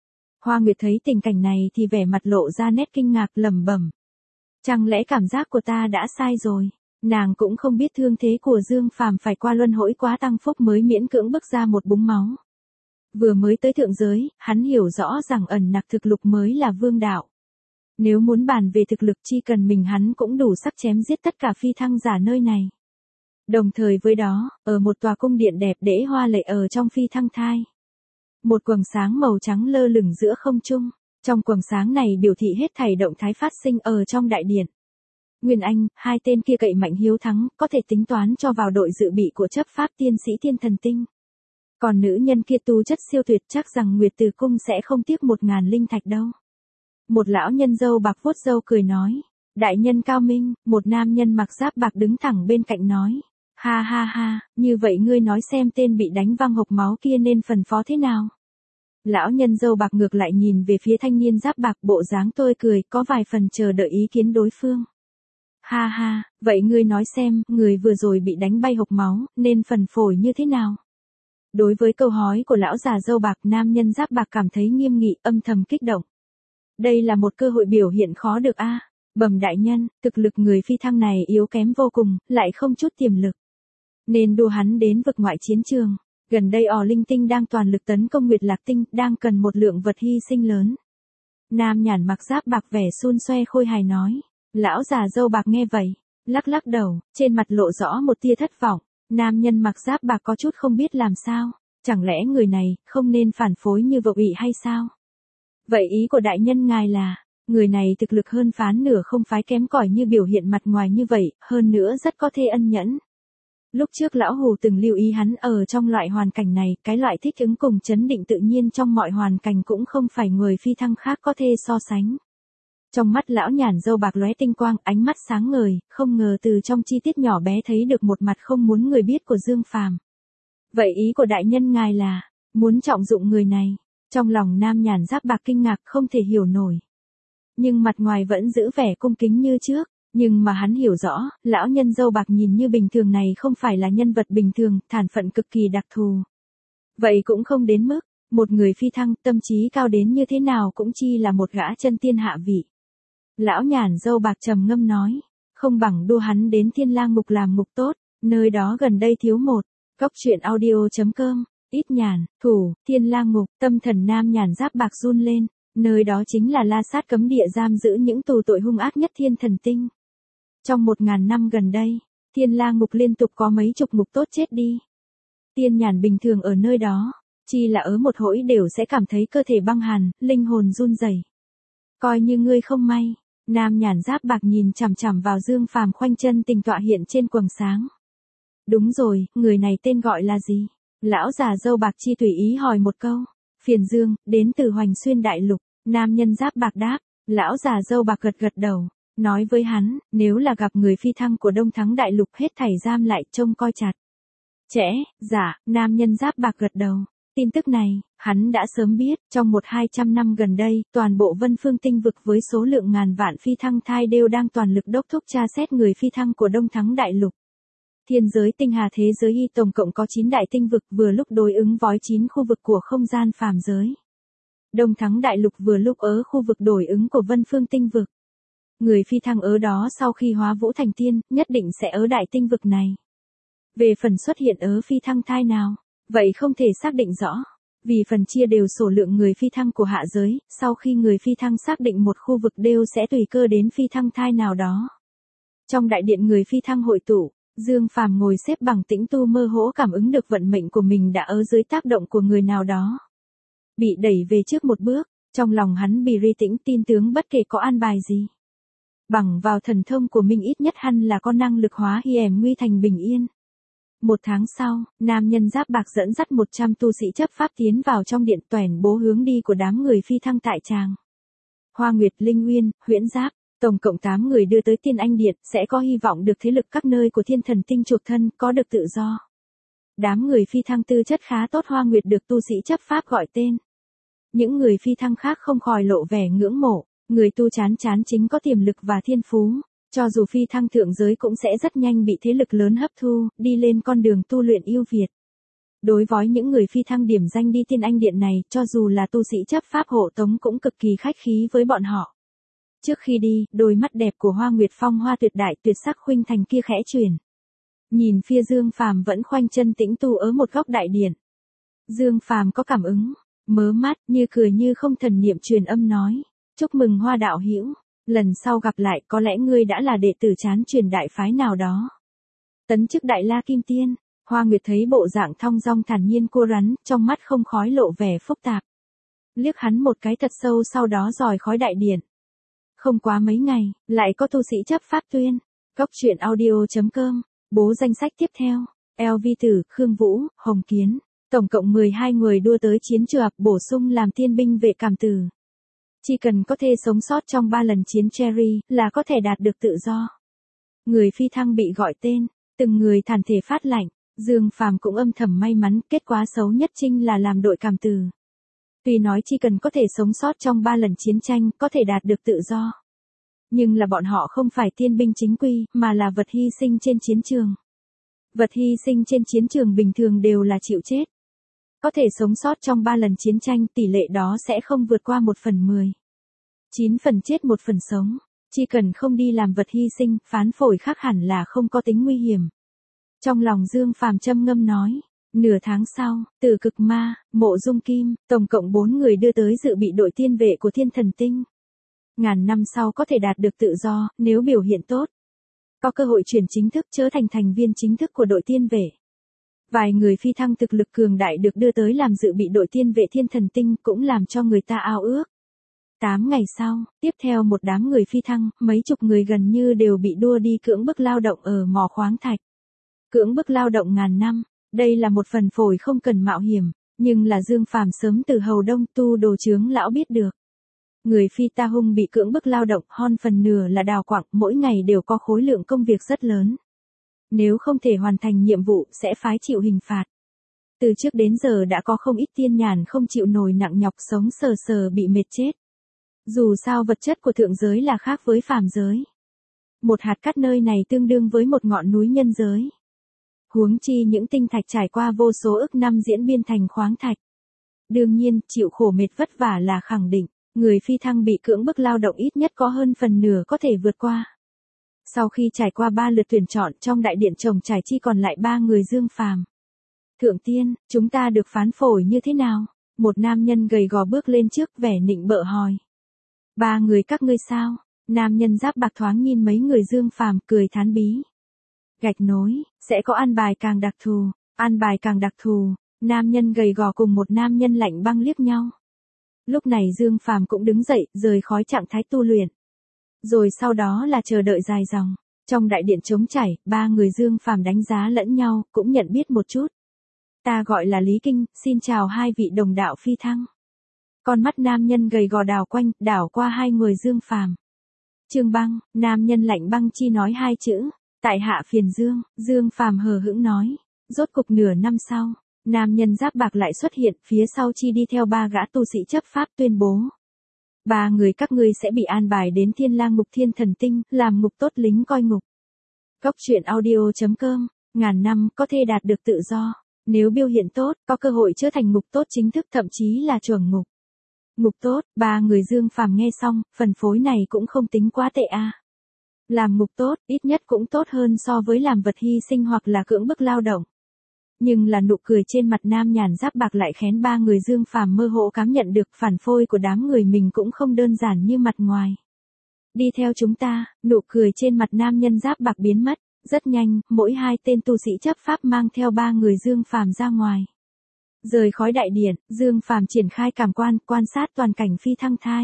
Hoa Nguyệt thấy tình cảnh này thì vẻ mặt lộ ra nét kinh ngạc, lẩm bẩm. Chẳng lẽ cảm giác của ta đã sai rồi? Nàng cũng không biết thương thế của Dương Phàm phải qua luân hỗi quá tăng phúc mới miễn cưỡng bức ra một búng máu. Vừa mới tới thượng giới, hắn hiểu rõ rằng ẩn nặc thực lực mới là vương đạo. Nếu muốn bàn về thực lực chi cần mình hắn cũng đủ sắc chém giết tất cả phi thăng giả nơi này. Đồng thời với đó, ở một tòa cung điện đẹp đẽ hoa lệ ở trong phi thăng thai. Một quầng sáng màu trắng lơ lửng giữa không trung, trong quầng sáng này biểu thị hết thảy động thái phát sinh ở trong đại điện. Nguyên Anh, hai tên kia cậy mạnh hiếu thắng, có thể tính toán cho vào đội dự bị của chấp pháp tiên sĩ Thiên Thần Tinh. Còn nữ nhân kia tu chất siêu tuyệt, chắc rằng Nguyệt Từ Cung sẽ không tiếc một ngàn linh thạch đâu. Một lão nhân râu bạc vuốt râu cười nói, đại nhân cao minh, một nam nhân mặc giáp bạc đứng thẳng bên cạnh nói. Ha ha ha, như vậy ngươi nói xem tên bị đánh văng hộc máu kia nên phần phó thế nào? Lão nhân râu bạc ngược lại nhìn về phía thanh niên giáp bạc, bộ dáng tươi cười, có vài phần chờ đợi ý kiến đối phương. Ha ha, vậy ngươi nói xem, người vừa rồi bị đánh bay hộc máu, nên phần phổi như thế nào? Đối với câu hỏi của lão già râu bạc, nam nhân giáp bạc cảm thấy nghiêm nghị, âm thầm kích động. Đây là một cơ hội biểu hiện khó được a. Bẩm đại nhân, thực lực người phi thăng này yếu kém vô cùng, lại không chút tiềm lực. Nên đưa hắn đến vực ngoại chiến trường. Gần đây ò linh tinh đang toàn lực tấn công Nguyệt Lạc Tinh, đang cần một lượng vật hy sinh lớn. Nam nhàn mặc giáp bạc vẻ xun xoe khôi hài nói. Lão già râu bạc nghe vậy, lắc lắc đầu, trên mặt lộ rõ một tia thất vọng. Nam nhân mặc giáp bạc có chút không biết làm sao. Chẳng lẽ người này không nên phản phối như vậu ị hay sao? Vậy ý của đại nhân ngài là, người này thực lực hơn phán nửa không phái kém cỏi như biểu hiện mặt ngoài như vậy, hơn nữa rất có thể ân nhẫn. Lúc trước lão hù từng lưu ý hắn ở trong loại hoàn cảnh này, cái loại thích ứng cùng chấn định tự nhiên trong mọi hoàn cảnh cũng không phải người phi thăng khác có thể so sánh. Trong mắt lão nhàn râu bạc lóe tinh quang, ánh mắt sáng ngời, không ngờ từ trong chi tiết nhỏ bé thấy được một mặt không muốn người biết của Dương Phàm. Vậy ý của đại nhân ngài là, muốn trọng dụng người này. Trong lòng nam nhàn giáp bạc kinh ngạc không thể hiểu nổi. Nhưng mặt ngoài vẫn giữ vẻ cung kính như trước. Nhưng mà hắn hiểu rõ, lão nhân râu bạc nhìn như bình thường này không phải là nhân vật bình thường, thản phận cực kỳ đặc thù. Vậy cũng không đến mức, một người phi thăng tâm trí cao đến như thế nào cũng chi là một gã chân tiên hạ vị. Lão nhàn râu bạc trầm ngâm nói, không bằng đưa hắn đến Thiên Lang Ngục làm ngục tốt, nơi đó gần đây thiếu một. Cóc truyện audio chấm com, ít nhàn, thủ, Thiên Lang Ngục, tâm thần nam nhàn giáp bạc run lên, nơi đó chính là la sát cấm địa giam giữ những tù tội hung ác nhất thiên thần tinh. Trong một ngàn năm gần đây, Thiên Lang Ngục liên tục có mấy chục ngục tốt chết đi. Tiên nhàn bình thường ở nơi đó, chi là ở một hỗi đều sẽ cảm thấy cơ thể băng hàn, linh hồn run rẩy. Coi như ngươi không may, nam nhàn giáp bạc nhìn chằm chằm vào Dương Phàm khoanh chân tình tọa hiện trên quầng sáng. Đúng rồi, người này tên gọi là gì? Lão già râu bạc chi tùy ý hỏi một câu. Phiền Dương, đến từ Hoành Xuyên Đại Lục, nam nhân giáp bạc đáp. Lão già râu bạc gật gật đầu, nói với hắn, nếu là gặp người phi thăng của Đông Thắng Đại Lục hết thảy giam lại trông coi chặt. Trễ, dạ, nam nhân giáp bạc gật đầu. Tin tức này, hắn đã sớm biết, trong một hai trăm năm gần đây, toàn bộ Vân Phương Tinh vực với số lượng ngàn vạn phi thăng thai đều đang toàn lực đốc thúc tra xét người phi thăng của Đông Thắng Đại Lục. Thiên giới tinh hà thế giới y tổng cộng có chín đại tinh vực vừa lúc đối ứng với chín khu vực của không gian phàm giới. Đông Thắng Đại Lục vừa lúc ở khu vực đối ứng của Vân Phương Tinh vực. Người phi thăng ở đó sau khi hóa vũ thành tiên, nhất định sẽ ở đại tinh vực này. Về phần xuất hiện ở phi thăng thai nào, vậy không thể xác định rõ. Vì phần chia đều sổ lượng người phi thăng của hạ giới, sau khi người phi thăng xác định một khu vực đều sẽ tùy cơ đến phi thăng thai nào đó. Trong đại điện người phi thăng hội tụ, Dương Phàm ngồi xếp bằng tĩnh tu mơ hỗ cảm ứng được vận mệnh của mình đã ở dưới tác động của người nào đó. Bị đẩy về trước một bước, trong lòng hắn bị ri tĩnh tin tướng bất kể có an bài gì. Bằng vào thần thông của mình ít nhất hắn là có năng lực hóa hiểm nguy thành bình yên. Một tháng sau, nam nhân giáp bạc dẫn dắt một trăm tu sĩ chấp pháp tiến vào trong điện tuyển bố hướng đi của đám người phi thăng tại tràng. Hoa Nguyệt, Linh Nguyên, Huyễn Giáp, tổng cộng tám người đưa tới Tiên Anh Điện sẽ có hy vọng được thế lực các nơi của thiên thần tinh chuộc thân, có được tự do. Đám người phi thăng tư chất khá tốt Hoa Nguyệt được tu sĩ chấp pháp gọi tên. Những người phi thăng khác không khỏi lộ vẻ ngưỡng mộ, người tu chán chán chính có tiềm lực và thiên phú. Cho dù phi thăng thượng giới cũng sẽ rất nhanh bị thế lực lớn hấp thu, đi lên con đường tu luyện yêu Việt. Đối với những người phi thăng điểm danh đi Tiên Anh Điện này, cho dù là tu sĩ chấp pháp hộ tống cũng cực kỳ khách khí với bọn họ. Trước khi đi, đôi mắt đẹp của Hoa Nguyệt phong hoa tuyệt đại tuyệt sắc khuynh thành kia khẽ chuyển. Nhìn phía Dương Phàm vẫn khoanh chân tĩnh tu ở một góc đại điện. Dương Phàm có cảm ứng, mớ mắt, như cười như không thần niệm truyền âm nói. Chúc mừng Hoa đạo hữu. Lần sau gặp lại có lẽ ngươi đã là đệ tử chán truyền đại phái nào đó. Tấn chức Đại La Kim Tiên, Hoa Nguyệt thấy bộ dạng thong dong thản nhiên cô rắn, trong mắt không khói lộ vẻ phức tạp. Liếc hắn một cái thật sâu sau đó dòi khói đại điện. Không quá mấy ngày, lại có tu sĩ chấp pháp tuyên. Cóc truyện audio chấm com, bố danh sách tiếp theo. Eo Vi Tử, Khương Vũ, Hồng Kiến. Tổng cộng mười hai người đua tới chiến trường bổ sung làm tiên binh vệ cảm tử. Chỉ cần có thể sống sót trong ba lần chiến Cherry là có thể đạt được tự do. Người phi thăng bị gọi tên, từng người thản thể phát lạnh, Dương Phàm cũng âm thầm may mắn, kết quả xấu nhất chính là làm đội cảm tử. Tuy nói chỉ cần có thể sống sót trong ba lần chiến tranh, có thể đạt được tự do. Nhưng là bọn họ không phải tiên binh chính quy, mà là vật hy sinh trên chiến trường. Vật hy sinh trên chiến trường bình thường đều là chịu chết. Có thể sống sót trong ba lần chiến tranh, tỷ lệ đó sẽ không vượt qua một phần mười. chín phần chết một phần sống. Chỉ cần không đi làm vật hy sinh, phán phổi khác hẳn là không có tính nguy hiểm. Trong lòng Dương Phàm trầm ngâm nói. Nửa tháng sau, từ Cực Ma, Mộ Dung Kim, tổng cộng bốn người đưa tới dự bị đội tiên vệ của Thiên Thần Tinh. Ngàn năm sau có thể đạt được tự do, nếu biểu hiện tốt. Có cơ hội chuyển chính thức trở thành thành viên chính thức của đội tiên vệ. Vài người phi thăng thực lực cường đại được đưa tới làm dự bị đội tiên vệ Thiên Thần Tinh cũng làm cho người ta ao ước. Tám ngày sau, tiếp theo một đám người phi thăng, mấy chục người gần như đều bị đua đi cưỡng bức lao động ở mỏ khoáng thạch. Cưỡng bức lao động ngàn năm, đây là một phần phổi không cần mạo hiểm, nhưng là Dương Phàm sớm từ hầu đông tu đồ chướng lão biết được. Người phi ta hung bị cưỡng bức lao động, hon phần nửa là đào quặng, mỗi ngày đều có khối lượng công việc rất lớn. Nếu không thể hoàn thành nhiệm vụ sẽ phái chịu hình phạt. Từ trước đến giờ đã có không ít tiên nhàn không chịu nổi nặng nhọc sống sờ sờ bị mệt chết. Dù sao vật chất của thượng giới là khác với phàm giới. Một hạt cát nơi này tương đương với một ngọn núi nhân giới. Huống chi những tinh thạch trải qua vô số ức năm diễn biên thành khoáng thạch. Đương nhiên, chịu khổ mệt vất vả là khẳng định, người phi thăng bị cưỡng bức lao động ít nhất có hơn phần nửa có thể vượt qua. Sau khi trải qua ba lượt tuyển chọn trong đại điện trồng trải chi còn lại ba người Dương Phàm. Thượng tiên, chúng ta được phán phổi như thế nào? Một nam nhân gầy gò bước lên trước vẻ nịnh bợ hỏi. Ba người các ngươi sao? Nam nhân giáp bạc thoáng nhìn mấy người Dương Phàm cười thán bí. Gạch nối, sẽ có an bài càng đặc thù, an bài càng đặc thù, nam nhân gầy gò cùng một nam nhân lạnh băng liếc nhau. Lúc này Dương Phàm cũng đứng dậy, rời khỏi trạng thái tu luyện. Rồi sau đó là chờ đợi dài dòng. Trong đại điện trống chảy, ba người Dương Phàm đánh giá lẫn nhau, cũng nhận biết một chút. Ta gọi là Lý Kinh, xin chào hai vị đồng đạo phi thăng. Con mắt nam nhân gầy gò đảo quanh, đảo qua hai người Dương Phàm. Trương Băng, nam nhân lạnh băng chi nói hai chữ. Tại hạ phiền Dương, Dương Phàm hờ hững nói. Rốt cục nửa năm sau, nam nhân giáp bạc lại xuất hiện, phía sau chi đi theo ba gã tu sĩ chấp pháp tuyên bố. Ba người các ngươi sẽ bị an bài đến Thiên Lang ngục Thiên Thần Tinh, làm ngục tốt lính coi ngục. Cốc truyện audio chấm com, ngàn năm có thể đạt được tự do. Nếu biểu hiện tốt, có cơ hội trở thành ngục tốt chính thức thậm chí là chuẩn ngục. Ngục tốt, ba người Dương Phàm nghe xong, phần phối này cũng không tính quá tệ a. À. Làm ngục tốt, ít nhất cũng tốt hơn so với làm vật hy sinh hoặc là cưỡng bức lao động. Nhưng là nụ cười trên mặt nam nhàn giáp bạc lại khén ba người Dương Phàm mơ hồ cảm nhận được phản phôi của đám người mình cũng không đơn giản như mặt ngoài. Đi theo chúng ta, nụ cười trên mặt nam nhân giáp bạc biến mất, rất nhanh, mỗi hai tên tu sĩ chấp pháp mang theo ba người Dương Phàm ra ngoài. Rời khói đại điện, Dương Phàm triển khai cảm quan, quan sát toàn cảnh phi thăng thai.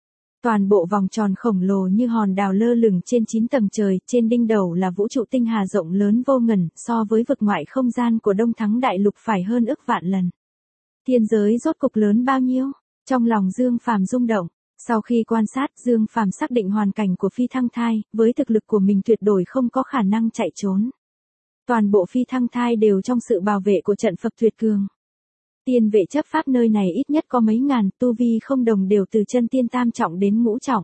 Toàn bộ vòng tròn khổng lồ như hòn đảo lơ lửng trên chín tầng trời, trên đỉnh đầu là vũ trụ tinh hà rộng lớn vô ngần, so với vực ngoại không gian của Đông Thắng Đại Lục phải hơn ức vạn lần. Thiên giới rốt cục lớn bao nhiêu? Trong lòng Dương Phàm rung động. Sau khi quan sát, Dương Phàm xác định hoàn cảnh của phi thăng thai, với thực lực của mình tuyệt đối không có khả năng chạy trốn. Toàn bộ phi thăng thai đều trong sự bảo vệ của trận Phật tuyệt cường. Tiên vệ chấp pháp nơi này ít nhất có mấy ngàn, tu vi không đồng đều từ chân tiên tam trọng đến ngũ trọng.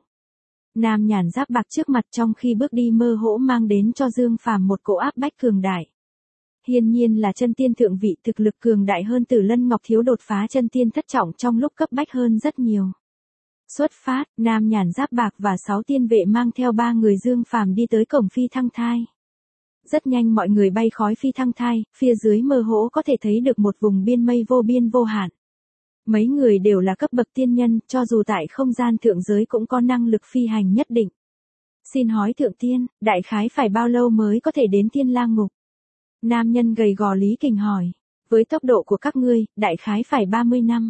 Nam nhàn giáp bạc trước mặt trong khi bước đi mơ hỗ mang đến cho Dương Phàm một cỗ áp bách cường đại. Hiển nhiên là chân tiên thượng vị thực lực cường đại hơn Tử Lân Ngọc Thiếu đột phá chân tiên thất trọng trong lúc cấp bách hơn rất nhiều. Xuất phát, Nam nhàn giáp bạc và sáu tiên vệ mang theo ba người Dương Phàm đi tới cổng phi thăng thai. Rất nhanh mọi người bay khói phi thăng thai, phía dưới mơ hỗ có thể thấy được một vùng biên mây vô biên vô hạn. Mấy người đều là cấp bậc tiên nhân, cho dù tại không gian thượng giới cũng có năng lực phi hành nhất định. Xin hỏi thượng tiên, đại khái phải bao lâu mới có thể đến Thiên Lang ngục? Nam nhân gầy gò Lý Kình hỏi. Với tốc độ của các ngươi, đại khái phải ba mươi năm.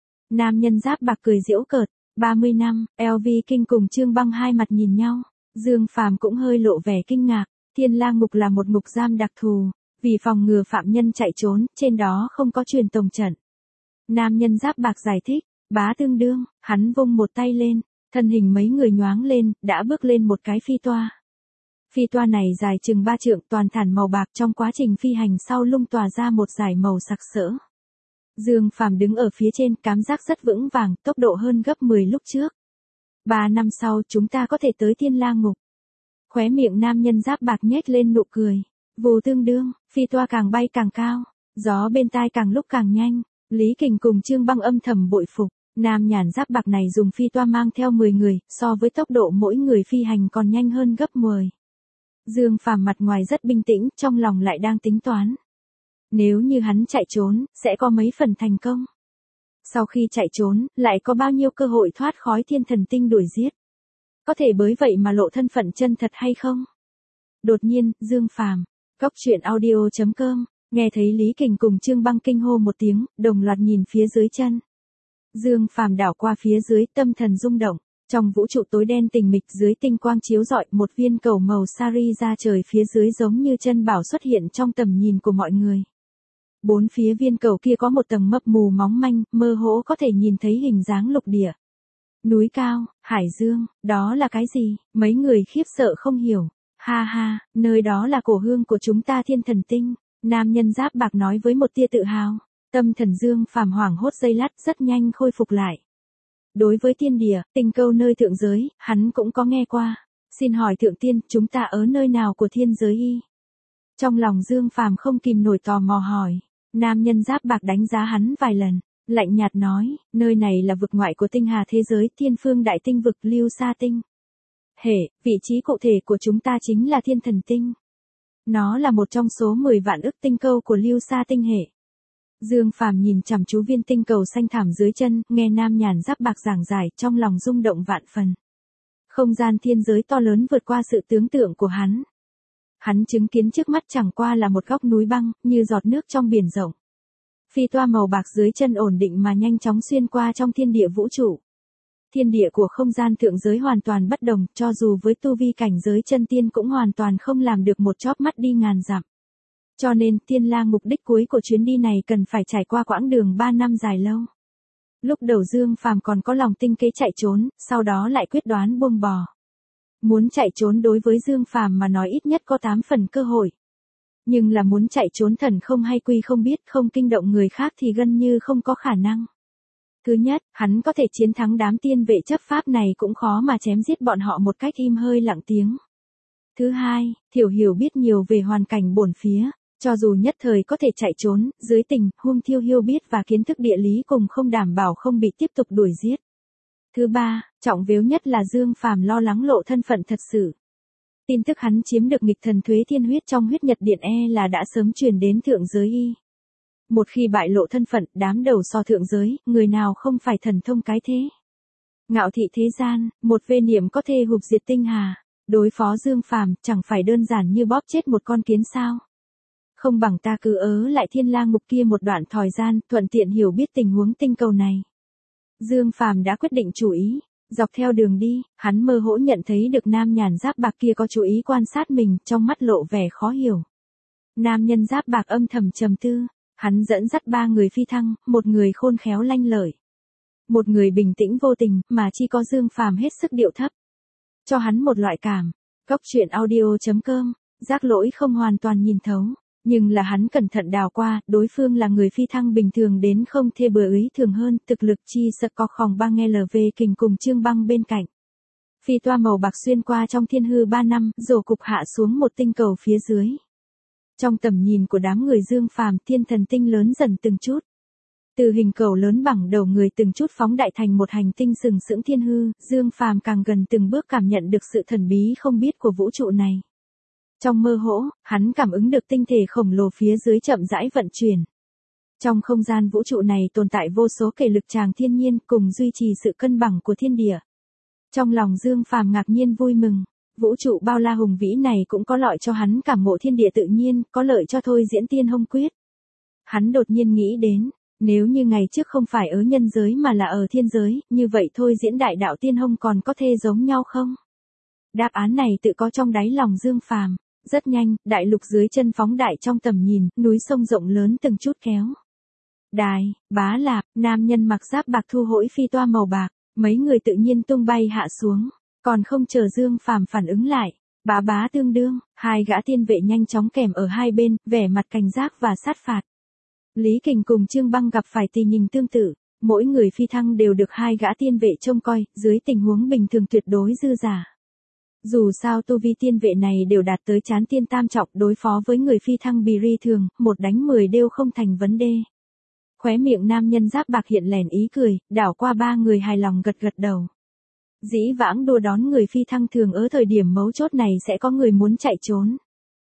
Nam nhân giáp bạc cười giễu cợt. ba mươi năm, lờ vê Kinh cùng Trương Băng hai mặt nhìn nhau. Dương Phàm cũng hơi lộ vẻ kinh ngạc. Thiên Lang ngục là một ngục giam đặc thù, vì phòng ngừa phạm nhân chạy trốn, trên đó không có truyền tống trận. Nam nhân giáp bạc giải thích, bá tương đương, hắn vung một tay lên, thân hình mấy người nhoáng lên, đã bước lên một cái phi toa. Phi toa này dài chừng ba trượng, toàn thản màu bạc, trong quá trình phi hành sau lưng tỏa ra một dải màu sặc sỡ. Dương Phàm đứng ở phía trên, cảm giác rất vững vàng, tốc độ hơn gấp mười lúc trước. Ba năm sau chúng ta có thể tới Thiên La Ngục. Khóe miệng nam nhân giáp bạc nhếch lên nụ cười. Vù tương đương, phi toa càng bay càng cao, gió bên tai càng lúc càng nhanh. Lý Kình cùng Trương Băng âm thầm bội phục. Nam nhàn giáp bạc này dùng phi toa mang theo mười người, so với tốc độ mỗi người phi hành còn nhanh hơn gấp mười. Dương Phàm mặt ngoài rất bình tĩnh, trong lòng lại đang tính toán. Nếu như hắn chạy trốn, sẽ có mấy phần thành công. Sau khi chạy trốn, lại có bao nhiêu cơ hội thoát khói thiên thần tinh đuổi giết. Có thể bởi vậy mà lộ thân phận chân thật hay không? Đột nhiên, Dương Phàm, Cốc Truyện Audio chấm com, nghe thấy Lý Kình cùng Trương Băng kinh hô một tiếng, đồng loạt nhìn phía dưới chân. Dương Phàm đảo qua phía dưới, tâm thần rung động. Trong vũ trụ tối đen tình mịch dưới tinh quang chiếu rọi, một viên cầu màu sari ra trời phía dưới giống như chân bảo xuất hiện trong tầm nhìn của mọi người. Bốn phía viên cầu kia có một tầng mấp mù móng manh, mơ hồ có thể nhìn thấy hình dáng lục địa. Núi cao, hải dương, đó là cái gì? Mấy người khiếp sợ không hiểu. Ha ha, nơi đó là cổ hương của chúng ta thiên thần tinh. Nam nhân giáp bạc nói với một tia tự hào. Tâm thần Dương Phàm hoảng hốt giây lát rất nhanh khôi phục lại. Đối với thiên địa, tinh câu nơi thượng giới, hắn cũng có nghe qua. Xin hỏi thượng tiên, chúng ta ở nơi nào của thiên giới y? Trong lòng Dương Phàm không kìm nổi tò mò hỏi. Nam nhân giáp bạc đánh giá hắn vài lần, lạnh nhạt nói, nơi này là vực ngoại của tinh hà thế giới, thiên phương đại tinh vực Lưu Sa Tinh. Hệ, vị trí cụ thể của chúng ta chính là thiên thần tinh. Nó là một trong số mười vạn ức tinh câu của Lưu Sa Tinh hệ. Dương Phàm nhìn chằm chú viên tinh cầu xanh thẳm dưới chân, nghe nam nhàn giáp bạc giảng giải, trong lòng rung động vạn phần. Không gian thiên giới to lớn vượt qua sự tưởng tượng của hắn. Hắn chứng kiến trước mắt chẳng qua là một góc núi băng, như giọt nước trong biển rộng. Phi toa màu bạc dưới chân ổn định mà nhanh chóng xuyên qua trong thiên địa vũ trụ. Thiên địa của không gian thượng giới hoàn toàn bất đồng, cho dù với tu vi cảnh giới chân tiên cũng hoàn toàn không làm được một chóp mắt đi ngàn dặm. Cho nên, Thiên La mục đích cuối của chuyến đi này cần phải trải qua quãng đường ba năm dài lâu. Lúc đầu Dương Phàm còn có lòng tinh kế chạy trốn, sau đó lại quyết đoán buông bỏ. Muốn chạy trốn đối với Dương Phàm mà nói ít nhất có tám phần cơ hội. Nhưng là muốn chạy trốn thần không hay quy không biết, không kinh động người khác thì gần như không có khả năng. Thứ nhất, hắn có thể chiến thắng đám tiên vệ chấp pháp này cũng khó mà chém giết bọn họ một cách im hơi lặng tiếng. Thứ hai, Thiểu Hiểu biết nhiều về hoàn cảnh bổn phía, cho dù nhất thời có thể chạy trốn, dưới tình huống Thiêu Hiêu biết và kiến thức địa lý cùng không đảm bảo không bị tiếp tục đuổi giết. Thứ ba, trọng yếu nhất là Dương Phàm lo lắng lộ thân phận thật sự. Tin tức hắn chiếm được nghịch thần thuế thiên huyết trong huyết nhật điện e là đã sớm truyền đến thượng giới y. Một khi bại lộ thân phận, đám đầu so thượng giới, người nào không phải thần thông cái thế. Ngạo thị thế gian, một vê niệm có thể hụp diệt tinh hà, đối phó Dương Phàm chẳng phải đơn giản như bóp chết một con kiến sao. Không bằng ta cứ ớ lại Thiên La ngục kia một đoạn thời gian, thuận tiện hiểu biết tình huống tinh cầu này. Dương Phàm đã quyết định chủ ý, dọc theo đường đi, hắn mơ hồ nhận thấy được nam nhàn giáp bạc kia có chú ý quan sát mình, trong mắt lộ vẻ khó hiểu. Nam nhân giáp bạc âm thầm trầm tư, hắn dẫn dắt ba người phi thăng, một người khôn khéo lanh lợi, một người bình tĩnh vô tình, mà chỉ có Dương Phàm hết sức điệu thấp. Cho hắn một loại cảm, Cốc Truyện Audio chấm com, giác lỗi không hoàn toàn nhìn thấu. Nhưng là hắn cẩn thận đào qua, đối phương là người phi thăng bình thường đến không thê bừa ý thường hơn, thực lực chi sợ có khòng băng lờ vê Kình cùng Trương Băng bên cạnh. Phi toa màu bạc xuyên qua trong thiên hư ba năm, rổ cục hạ xuống một tinh cầu phía dưới. Trong tầm nhìn của đám người Dương Phàm, thiên thần tinh lớn dần từng chút. Từ hình cầu lớn bằng đầu người từng chút phóng đại thành một hành tinh sừng sững thiên hư, Dương Phàm càng gần từng bước cảm nhận được sự thần bí không biết của vũ trụ này. Trong mơ hỗ, hắn cảm ứng được tinh thể khổng lồ phía dưới chậm rãi vận chuyển. Trong không gian vũ trụ này tồn tại vô số kể lực tràng thiên nhiên cùng duy trì sự cân bằng của thiên địa. Trong lòng Dương Phàm ngạc nhiên vui mừng, vũ trụ bao la hùng vĩ này cũng có lợi cho hắn cảm ngộ thiên địa tự nhiên, có lợi cho thôi diễn tiên hông quyết. Hắn đột nhiên nghĩ đến, nếu như ngày trước không phải ở nhân giới mà là ở thiên giới, như vậy thôi diễn đại đạo tiên hông còn có thể giống nhau không? Đáp án này tự có trong đáy lòng Dương Phàm. Rất nhanh, đại lục dưới chân phóng đại trong tầm nhìn, núi sông rộng lớn từng chút kéo. Đài, Bá Lạp, nam nhân mặc giáp bạc thu hỗi phi toa màu bạc, mấy người tự nhiên tung bay hạ xuống, còn không chờ Dương Phàm phản ứng lại, bá bá tương đương, hai gã tiên vệ nhanh chóng kèm ở hai bên, vẻ mặt cảnh giác và sát phạt. Lý Kình cùng Trương Băng gặp phải tình hình tương tự, Mỗi người phi thăng đều được hai gã tiên vệ trông coi, dưới tình huống bình thường tuyệt đối dư giả. Dù sao tu vi tiên vệ này đều đạt tới chán tiên tam trọng, đối phó với người phi thăng bì ri thường, một đánh mười đều không thành vấn đề. Khóe miệng nam nhân giáp bạc hiện lèn ý cười, đảo qua ba người hài lòng gật gật đầu. Dĩ vãng đua đón người phi thăng thường ở thời điểm mấu chốt này sẽ có người muốn chạy trốn.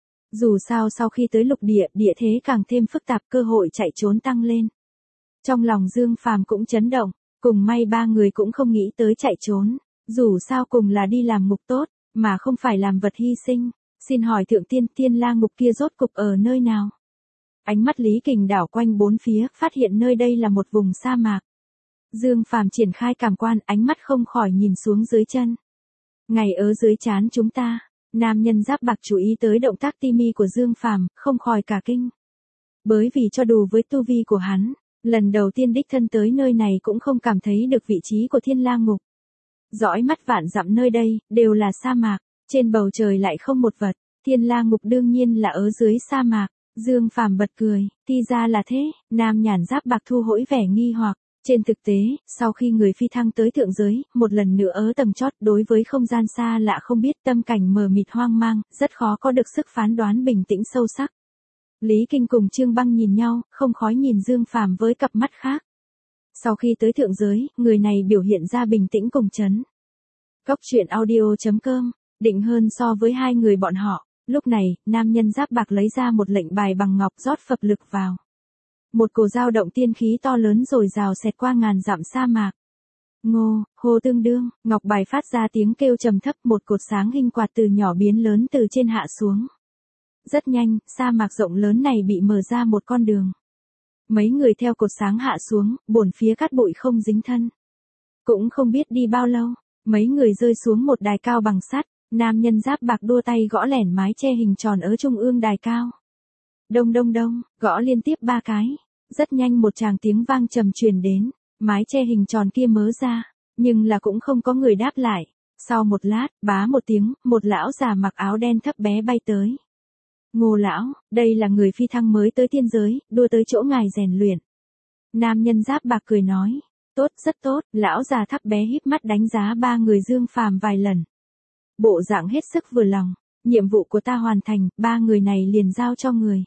Dù sao sau khi tới lục địa, địa thế càng thêm phức tạp, cơ hội chạy trốn tăng lên. Trong lòng Dương Phàm cũng chấn động, cùng may ba người cũng không nghĩ tới chạy trốn, dù sao cùng là đi làm ngục tốt, mà không phải làm vật hy sinh. Xin hỏi thượng tiên, tiên la ngục kia rốt cục ở nơi nào? Ánh mắt Lý Kình đảo quanh bốn phía, phát hiện nơi đây là một vùng sa mạc. Dương Phàm triển khai cảm quan, ánh mắt không khỏi nhìn xuống dưới chân. Ngày ở dưới trán chúng ta, nam nhân giáp bạc chú ý tới động tác ti mi của Dương Phàm, không khỏi cả kinh. Bởi vì cho dù với tu vi của hắn, lần đầu tiên đích thân tới nơi này cũng không cảm thấy được vị trí của thiên la ngục. Dõi mắt vạn dặm nơi đây, đều là sa mạc, trên bầu trời lại không một vật, thiên la ngục đương nhiên là ở dưới sa mạc. Dương Phàm bật cười, thì ra là thế, nam nhàn giáp bạc thu hỗi vẻ nghi hoặc. Trên thực tế, sau khi người phi thăng tới thượng giới, một lần nữa ở tầng chót, đối với không gian xa lạ không biết, tâm cảnh mờ mịt hoang mang, rất khó có được sức phán đoán bình tĩnh sâu sắc. Lý Kinh cùng Trương Băng nhìn nhau, không khỏi nhìn Dương Phàm với cặp mắt khác. Sau khi tới thượng giới, người này biểu hiện ra bình tĩnh cùng chấn. Cốc truyện audio chấm com, định hơn so với hai người bọn họ. Lúc này, nam nhân giáp bạc lấy ra một lệnh bài bằng ngọc rót phập lực vào. Một cổ dao động tiên khí to lớn rồi rào xẹt qua ngàn dặm sa mạc. Ngô, hô tương đương, ngọc bài phát ra tiếng kêu trầm thấp, một cột sáng hình quạt từ nhỏ biến lớn từ trên hạ xuống. Rất nhanh, sa mạc rộng lớn này bị mở ra một con đường. Mấy người theo cột sáng hạ xuống, bổn phía cát bụi không dính thân. Cũng không biết đi bao lâu, mấy người rơi xuống một đài cao bằng sắt, nam nhân giáp bạc đua tay gõ lẻn mái che hình tròn ở trung ương đài cao. Đông đông đông, gõ liên tiếp ba cái. Rất nhanh một tràng tiếng vang trầm truyền đến, mái che hình tròn kia mớ ra, nhưng là cũng không có người đáp lại. Sau một lát, bá một tiếng, một lão già mặc áo đen thấp bé bay tới. Ngô lão, đây là người phi thăng mới tới tiên giới, đua tới chỗ ngài rèn luyện. Nam nhân giáp bạc cười nói, tốt, rất tốt, lão già thấp bé híp mắt đánh giá ba người Dương Phàm vài lần. Bộ dạng hết sức vừa lòng, nhiệm vụ của ta hoàn thành, ba người này liền giao cho người.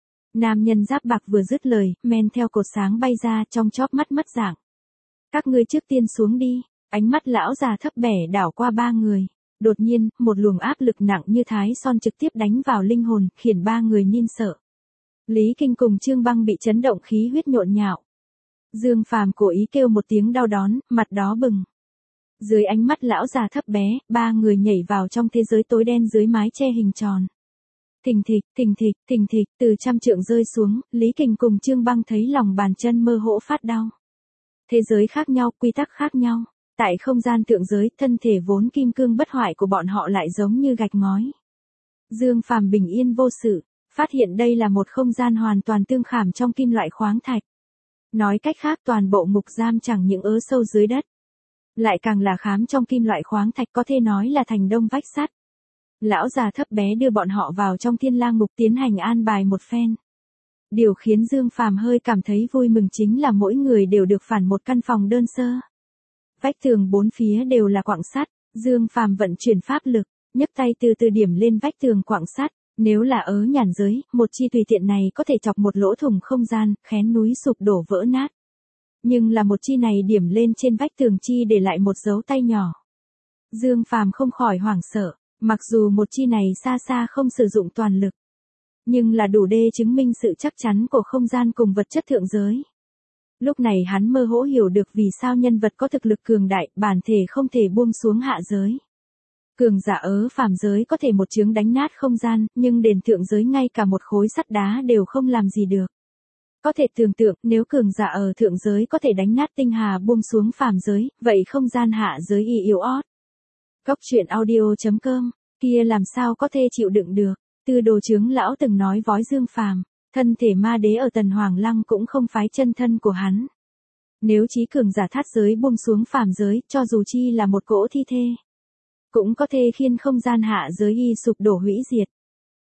Nam nhân giáp bạc vừa dứt lời, men theo cột sáng bay ra, trong chóp mắt mất dạng. Các ngươi trước tiên xuống đi, ánh mắt lão già thấp bẻ đảo qua ba người. Đột nhiên, một luồng áp lực nặng như thái son trực tiếp đánh vào linh hồn, khiến ba người nín sợ. Lý Kinh cùng Trương Băng bị chấn động khí huyết nhộn nhạo. Dương Phàm cố ý kêu một tiếng đau đớn, mặt đó bừng. Dưới ánh mắt lão già thấp bé, ba người nhảy vào trong thế giới tối đen dưới mái che hình tròn. Thình thịch, thình thịch, thình thịch, từ trăm trượng rơi xuống, Lý Kình cùng Trương Băng thấy lòng bàn chân mơ hỗ phát đau. Thế giới khác nhau, quy tắc khác nhau. Tại không gian thượng giới, thân thể vốn kim cương bất hoại của bọn họ lại giống như gạch ngói. Dương Phàm bình yên vô sự, phát hiện đây là một không gian hoàn toàn tương khảm trong kim loại khoáng thạch. Nói cách khác, toàn bộ ngục giam chẳng những ớ sâu dưới đất, lại càng là khám trong kim loại khoáng thạch, có thể nói là thành đông vách sắt. Lão già thấp bé đưa bọn họ vào trong thiên la ngục tiến hành an bài một phen. Điều khiến Dương Phàm hơi cảm thấy vui mừng chính là mỗi người đều được phản một căn phòng đơn sơ. Vách tường bốn phía đều là quặng sắt, Dương Phàm vận chuyển pháp lực, nhấc tay từ từ điểm lên vách tường quặng sắt, nếu là ở nhàn giới, một chi tùy tiện này có thể chọc một lỗ thủng không gian, khén núi sụp đổ vỡ nát. Nhưng là một chi này điểm lên trên vách tường chi để lại một dấu tay nhỏ. Dương Phàm không khỏi hoảng sợ, mặc dù một chi này xa xa không sử dụng toàn lực, nhưng là đủ để chứng minh sự chắc chắn của không gian cùng vật chất thượng giới. Lúc này hắn mơ hồ hiểu được vì sao nhân vật có thực lực cường đại, bản thể không thể buông xuống hạ giới. Cường giả ở phàm giới có thể một chướng đánh nát không gian, nhưng đền thượng giới ngay cả một khối sắt đá đều không làm gì được. Có thể tưởng tượng, nếu cường giả ở thượng giới có thể đánh nát tinh hà buông xuống phàm giới, vậy không gian hạ giới y yếu ót. Cốc truyện audio chấm com, kia làm sao có thể chịu đựng được. Tư Đồ Chướng lão từng nói với Dương Phàm, thân thể ma đế ở Tần Hoàng Lăng cũng không phái chân thân của hắn. Nếu chí cường giả thát giới buông xuống phàm giới, cho dù chi là một cỗ thi thể, cũng có thể khiến không gian hạ giới y sụp đổ hủy diệt.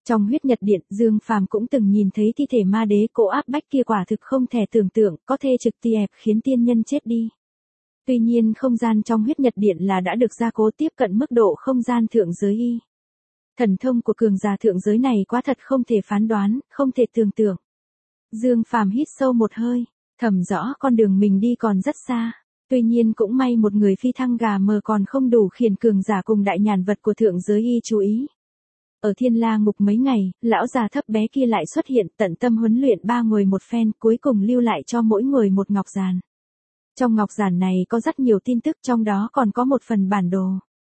Trong huyết nhật điện, Dương Phàm cũng từng nhìn thấy thi thể ma đế cỗ áp bách kia, quả thực không thể tưởng tượng, có thể trực tiếp khiến tiên nhân chết đi. Tuy nhiên không gian trong huyết nhật điện là đã được gia cố tiếp cận mức độ không gian thượng giới y. Thần thông của cường giả thượng giới này quá thật không thể phán đoán, không thể tưởng tượng. Dương Phàm hít sâu một hơi, thầm rõ con đường mình đi còn rất xa. Tuy nhiên cũng may một người phi thăng gà mờ còn không đủ khiến cường giả cùng đại nhàn vật của thượng giới y chú ý. Ở Thiên La Ngục mấy ngày, lão già thấp bé kia lại xuất hiện, tận tâm huấn luyện ba người một phen, cuối cùng lưu lại cho mỗi người một ngọc giản. Trong ngọc giản này có rất nhiều tin tức, trong đó còn có một phần bản đồ.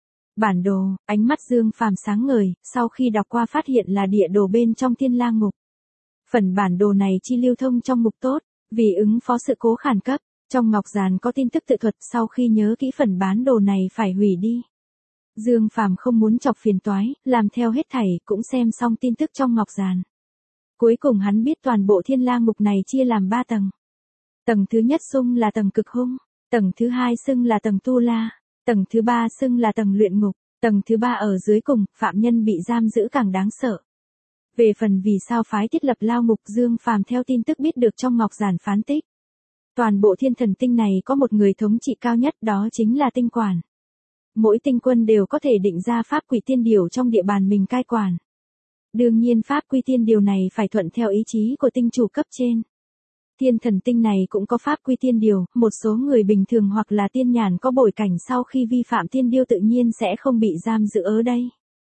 Bản đồ, ánh mắt Dương Phàm sáng ngời, sau khi đọc qua phát hiện là địa đồ bên trong Thiên La Ngục. Phần bản đồ này chi lưu thông trong ngục tốt, vì ứng phó sự cố khẩn cấp. Trong ngọc giản có tin tức tự thuật, sau khi nhớ kỹ phần bản đồ này phải hủy đi. Dương Phàm không muốn chọc phiền toái, làm theo hết thảy, cũng xem xong tin tức trong ngọc giản. Cuối cùng hắn biết toàn bộ Thiên La Ngục này chia làm ba tầng. Tầng thứ nhất xưng là tầng cực hung, tầng thứ hai xưng là tầng tu la, tầng thứ ba xưng là tầng luyện ngục, tầng thứ ba ở dưới cùng, phạm nhân bị giam giữ càng đáng sợ. Về phần vì sao phái thiết lập lao ngục, Dương Phàm theo tin tức biết được trong ngọc giản phán tích. Toàn bộ thiên thần tinh này có một người thống trị cao nhất, đó chính là tinh quản. Mỗi tinh quân đều có thể định ra pháp quy tiên điều trong địa bàn mình cai quản. Đương nhiên pháp quy tiên điều này phải thuận theo ý chí của tinh chủ cấp trên. Thiên thần tinh này cũng có pháp quy tiên điều, một số người bình thường hoặc là tiên nhàn có bối cảnh sau khi vi phạm tiên điều tự nhiên sẽ không bị giam giữ ở đây.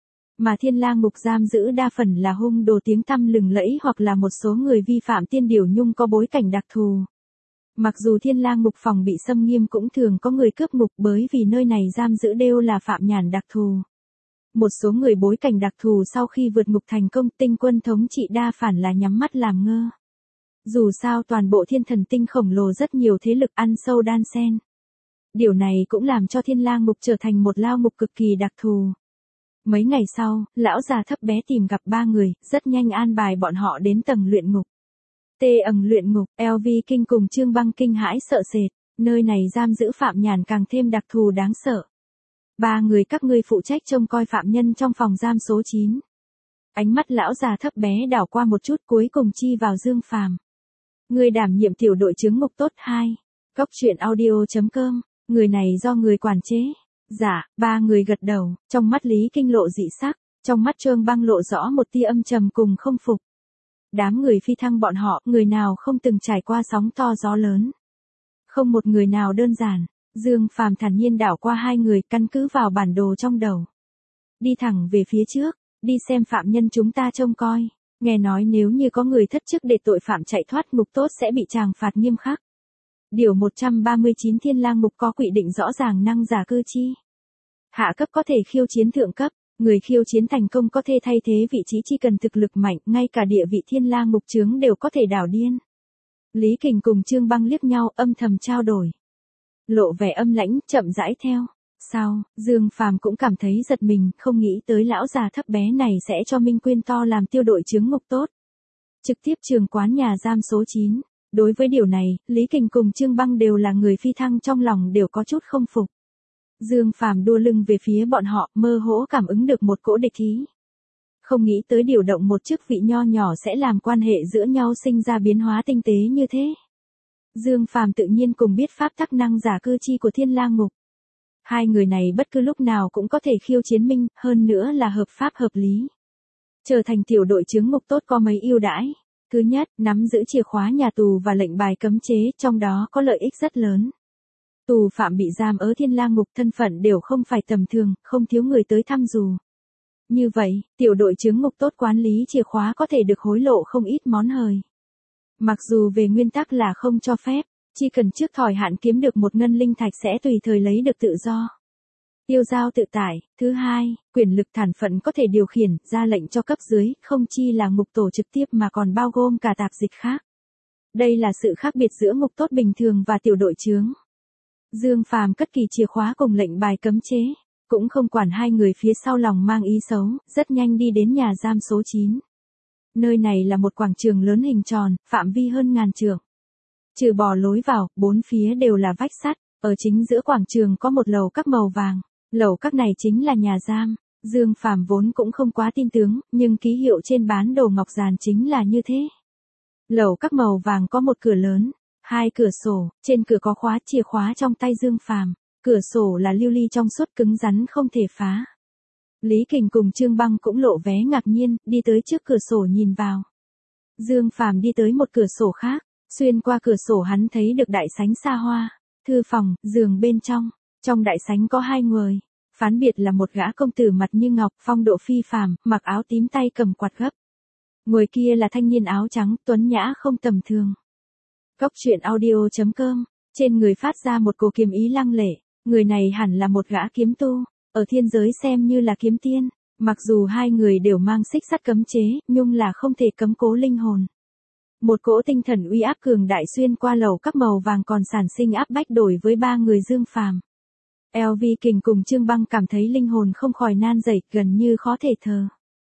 Mà Thiên La Ngục giam giữ đa phần là hung đồ tiếng tăm lừng lẫy hoặc là một số người vi phạm tiên điều nhưng có bối cảnh đặc thù. Mặc dù Thiên La Ngục phòng bị xâm nghiêm cũng thường có người cướp ngục, bởi vì nơi này giam giữ đều là phạm nhàn đặc thù. Một số người bối cảnh đặc thù sau khi vượt ngục thành công, tinh quân thống trị đa phản là nhắm mắt làm ngơ. Dù sao toàn bộ thiên thần tinh khổng lồ rất nhiều thế lực ăn sâu đan xen. Điều này cũng làm cho Thiên La Ngục trở thành một lao ngục cực kỳ đặc thù. Mấy ngày sau, lão già thấp bé tìm gặp ba người, rất nhanh an bài bọn họ đến tầng luyện ngục. Tê ầng luyện ngục, lờ vê Kinh cùng Trương Băng kinh hãi sợ sệt, nơi này giam giữ phạm nhàn càng thêm đặc thù đáng sợ. Ba người các ngươi phụ trách trông coi phạm nhân trong phòng giam số chín. Ánh mắt lão già thấp bé đảo qua một chút, cuối cùng chi vào Dương Phàm. Người đảm nhiệm tiểu đội chứng ngục tốt hai. Cốc truyện audio chấm com, người này do người quản chế. Dạ, ba người gật đầu, trong mắt Lý Kinh lộ dị sắc, trong mắt Trương Băng lộ rõ một tia âm trầm cùng không phục. Đám người phi thăng bọn họ, người nào không từng trải qua sóng to gió lớn. Không một người nào đơn giản. Dương Phàm thản nhiên đảo qua hai người, căn cứ vào bản đồ trong đầu. Đi thẳng về phía trước, đi xem phạm nhân chúng ta trông coi. Nghe nói nếu như có người thất chức để tội phạm chạy thoát ngục tốt sẽ bị tràng phạt nghiêm khắc. Điều một trăm ba mươi chín Thiên La Ngục có quy định rõ ràng năng giả cư chi. Hạ cấp có thể khiêu chiến thượng cấp, người khiêu chiến thành công có thể thay thế vị trí chỉ cần thực lực mạnh, ngay cả địa vị Thiên La Ngục chướng đều có thể đảo điên. Lý Kình cùng Trương Băng liếc nhau âm thầm trao đổi. Lộ vẻ âm lãnh, chậm rãi theo. Sao, Dương Phàm cũng cảm thấy giật mình, không nghĩ tới lão già thấp bé này sẽ cho Minh Quyên To làm tiêu đội chướng ngục tốt. Trực tiếp trường quán nhà giam số chín. Đối với điều này, Lý Kình cùng Trương Băng đều là người phi thăng, trong lòng đều có chút không phục. Dương Phàm đua lưng về phía bọn họ, mơ hồ cảm ứng được một cỗ địch ý. Không nghĩ tới điều động một chức vị nho nhỏ sẽ làm quan hệ giữa nhau sinh ra biến hóa tinh tế như thế. Dương Phàm tự nhiên cùng biết pháp tắc năng giả cư chi của Thiên La Ngục. Hai người này bất cứ lúc nào cũng có thể khiêu chiến Minh, hơn nữa là hợp pháp hợp lý. Trở thành tiểu đội chướng ngục tốt có mấy ưu đãi. Thứ nhất, nắm giữ chìa khóa nhà tù và lệnh bài cấm chế, trong đó có lợi ích rất lớn. Tù phạm bị giam ở Thiên La Ngục thân phận đều không phải tầm thường, không thiếu người tới thăm dù. Như vậy, tiểu đội chướng ngục tốt quản lý chìa khóa có thể được hối lộ không ít món hời. Mặc dù về nguyên tắc là không cho phép, chỉ cần trước thời hạn kiếm được một ngân linh thạch sẽ tùy thời lấy được tự do. Tiêu giao tự tại. Thứ hai, quyền lực thản phận có thể điều khiển, ra lệnh cho cấp dưới, không chi là ngục tổ trực tiếp mà còn bao gồm cả tạp dịch khác. Đây là sự khác biệt giữa ngục tốt bình thường và tiểu đội chướng. Dương Phàm cất kỳ chìa khóa cùng lệnh bài cấm chế, cũng không quản hai người phía sau lòng mang ý xấu, rất nhanh đi đến nhà giam số chín. Nơi này là một quảng trường lớn hình tròn, phạm vi hơn ngàn trượng. Trừ bỏ lối vào, bốn phía đều là vách sắt, ở chính giữa quảng trường có một lầu các màu vàng. Lầu các này chính là nhà giam. Dương Phàm vốn cũng không quá tin tướng, nhưng ký hiệu trên bán đồ ngọc giàn chính là như thế. Lầu các màu vàng có một cửa lớn, hai cửa sổ, trên cửa có khóa, chìa khóa trong tay Dương Phàm, cửa sổ là lưu ly trong suốt cứng rắn không thể phá. Lý Kình cùng Trương Băng cũng lộ vé ngạc nhiên, đi tới trước cửa sổ nhìn vào. Dương Phàm đi tới một cửa sổ khác, xuyên qua cửa sổ hắn thấy được đại sảnh xa hoa, thư phòng, giường bên trong, trong đại sảnh có hai người, phán biệt là một gã công tử mặt như ngọc, phong độ phi phàm, mặc áo tím tay cầm quạt gấp. Người kia là thanh niên áo trắng, tuấn nhã không tầm thường. Cốc truyện audio chấm com, trên người phát ra một cổ kiếm ý lăng lệ, người này hẳn là một gã kiếm tu, ở thiên giới xem như là kiếm tiên, mặc dù hai người đều mang xích sắt cấm chế, nhưng là không thể cấm cố linh hồn. Một cỗ tinh thần uy áp cường đại xuyên qua lầu các màu vàng còn sản sinh áp bách đổi với ba người Dương Phàm. Eo Vi Kình cùng Trương Băng cảm thấy linh hồn không khỏi nan dậy, gần như khó thể thở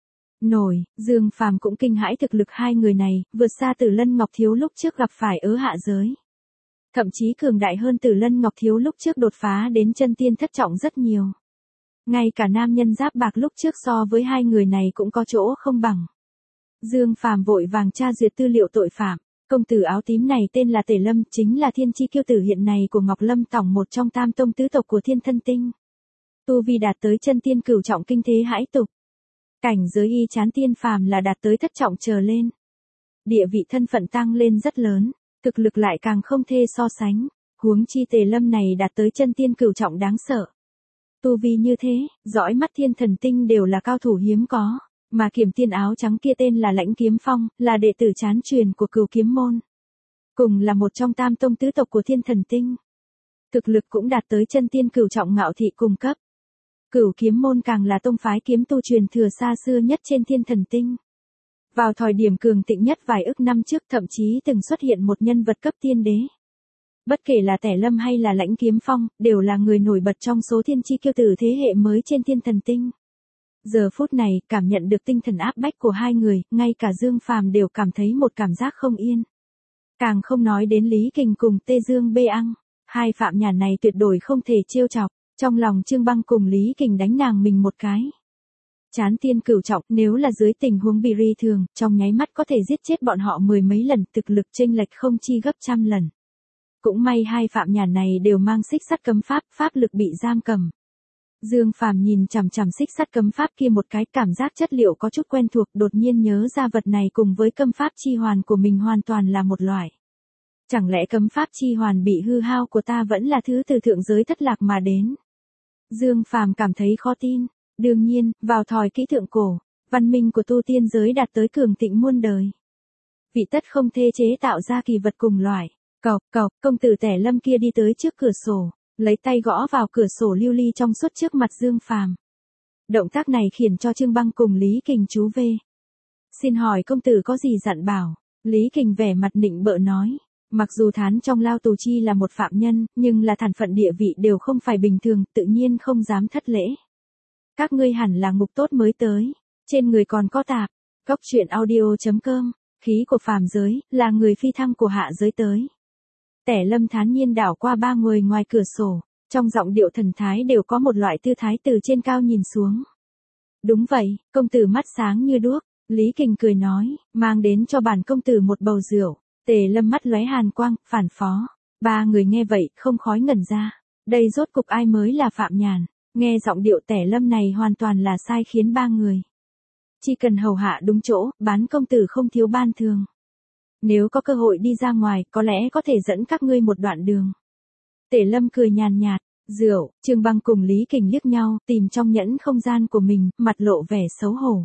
nổi. Dương Phàm cũng kinh hãi thực lực hai người này, vượt xa Tử Lân Ngọc Thiếu lúc trước gặp phải ở hạ giới. Thậm chí cường đại hơn Tử Lân Ngọc Thiếu lúc trước đột phá đến chân tiên thất trọng rất nhiều. Ngay cả nam nhân giáp bạc lúc trước so với hai người này cũng có chỗ không bằng. Dương Phàm vội vàng tra duyệt tư liệu tội phạm, công tử áo tím này tên là Tề Lâm, chính là thiên chi kiêu tử hiện này của Ngọc Lâm Tòng, một trong tam tông tứ tộc của Thiên Thân Tinh. Tu vi đạt tới chân tiên cửu trọng, kinh thế hãi tục. Cảnh giới y chán tiên phàm là đạt tới thất trọng trở lên. Địa vị thân phận tăng lên rất lớn, thực lực lại càng không thể so sánh, huống chi Tề Lâm này đạt tới chân tiên cửu trọng đáng sợ. Tu vi như thế, dõi mắt Thiên Thần Tinh đều là cao thủ hiếm có, mà Kiểm tiên áo trắng kia tên là Lãnh Kiếm Phong, là đệ tử chán truyền của Cửu Kiếm môn. Cùng là một trong tam tông tứ tộc của Thiên Thần Tinh. Thực lực cũng đạt tới chân tiên cửu trọng ngạo thị cùng cấp. Cửu Kiếm môn càng là tông phái kiếm tu truyền thừa xa xưa nhất trên Thiên Thần Tinh. Vào thời điểm cường thịnh nhất vài ức năm trước, thậm chí từng xuất hiện một nhân vật cấp tiên đế. Bất kể là Tề Lâm hay là Lãnh Kiếm Phong, đều là người nổi bật trong số thiên chi kiêu tử thế hệ mới trên Thiên Thần Tinh. Giờ phút này, cảm nhận được tinh thần áp bách của hai người, ngay cả Dương Phàm đều cảm thấy một cảm giác không yên. Càng không nói đến Lý Kình cùng Tê Dương Bê Ăn, hai phạm nhàn này tuyệt đối không thể trêu chọc. Trong lòng Trương Băng cùng Lý Kình đánh nàng mình một cái. Chán tiên cửu trọng, nếu là dưới tình huống bị ri thường, trong nháy mắt có thể giết chết bọn họ mười mấy lần, thực lực chênh lệch không chi gấp trăm lần. Cũng may hai phạm nhàn này đều mang xích sắt cấm pháp, pháp lực bị giam cầm. Dương Phàm nhìn chằm chằm xích sắt cấm pháp kia một cái, cảm giác chất liệu có chút quen thuộc, đột nhiên nhớ ra vật này cùng với cấm pháp chi hoàn của mình hoàn toàn là một loại. Chẳng lẽ cấm pháp chi hoàn bị hư hao của ta vẫn là thứ từ thượng giới thất lạc mà đến? Dương Phàm cảm thấy khó tin. Đương nhiên, vào thời kỹ thượng cổ, văn minh của tu tiên giới đạt tới cường thịnh muôn đời. Vị tất không thể chế tạo ra kỳ vật cùng loại. Cộc cộc, công tử Tề Lâm kia đi tới trước cửa sổ, lấy tay gõ vào cửa sổ lưu ly trong suốt trước mặt Dương Phàm. Động tác này khiến cho Trương Băng cùng Lý Kình chú về. Xin hỏi công tử có gì dặn bảo? Lý Kình vẻ mặt nịnh bợ nói. Mặc dù thán trong lao tù chi là một phạm nhân, nhưng là thân phận địa vị đều không phải bình thường, tự nhiên không dám thất lễ. Các ngươi hẳn là ngục tốt mới tới, trên người còn có tạp. Cốc truyện audio chấm com, khí của phàm giới, là người phi thăng của hạ giới tới. Tề Lâm thán nhiên đảo qua ba người ngoài cửa sổ, trong giọng điệu thần thái đều có một loại tư thái từ trên cao nhìn xuống. Đúng vậy, công tử mắt sáng như đuốc, Lý Kình cười nói, mang đến cho bản công tử một bầu rượu. Tề Lâm mắt lóe hàn quang, phản phó. Ba người nghe vậy, không khói ngẩn ra. Đây rốt cục ai mới là phạm nhàn. Nghe giọng điệu Tề Lâm này hoàn toàn là sai khiến ba người. Chỉ cần hầu hạ đúng chỗ, bán công tử không thiếu ban thường. Nếu có cơ hội đi ra ngoài, có lẽ có thể dẫn các ngươi một đoạn đường. Tề Lâm cười nhàn nhạt, rượu, Trương Băng cùng Lý Kình liếc nhau, tìm trong nhẫn không gian của mình, mặt lộ vẻ xấu hổ.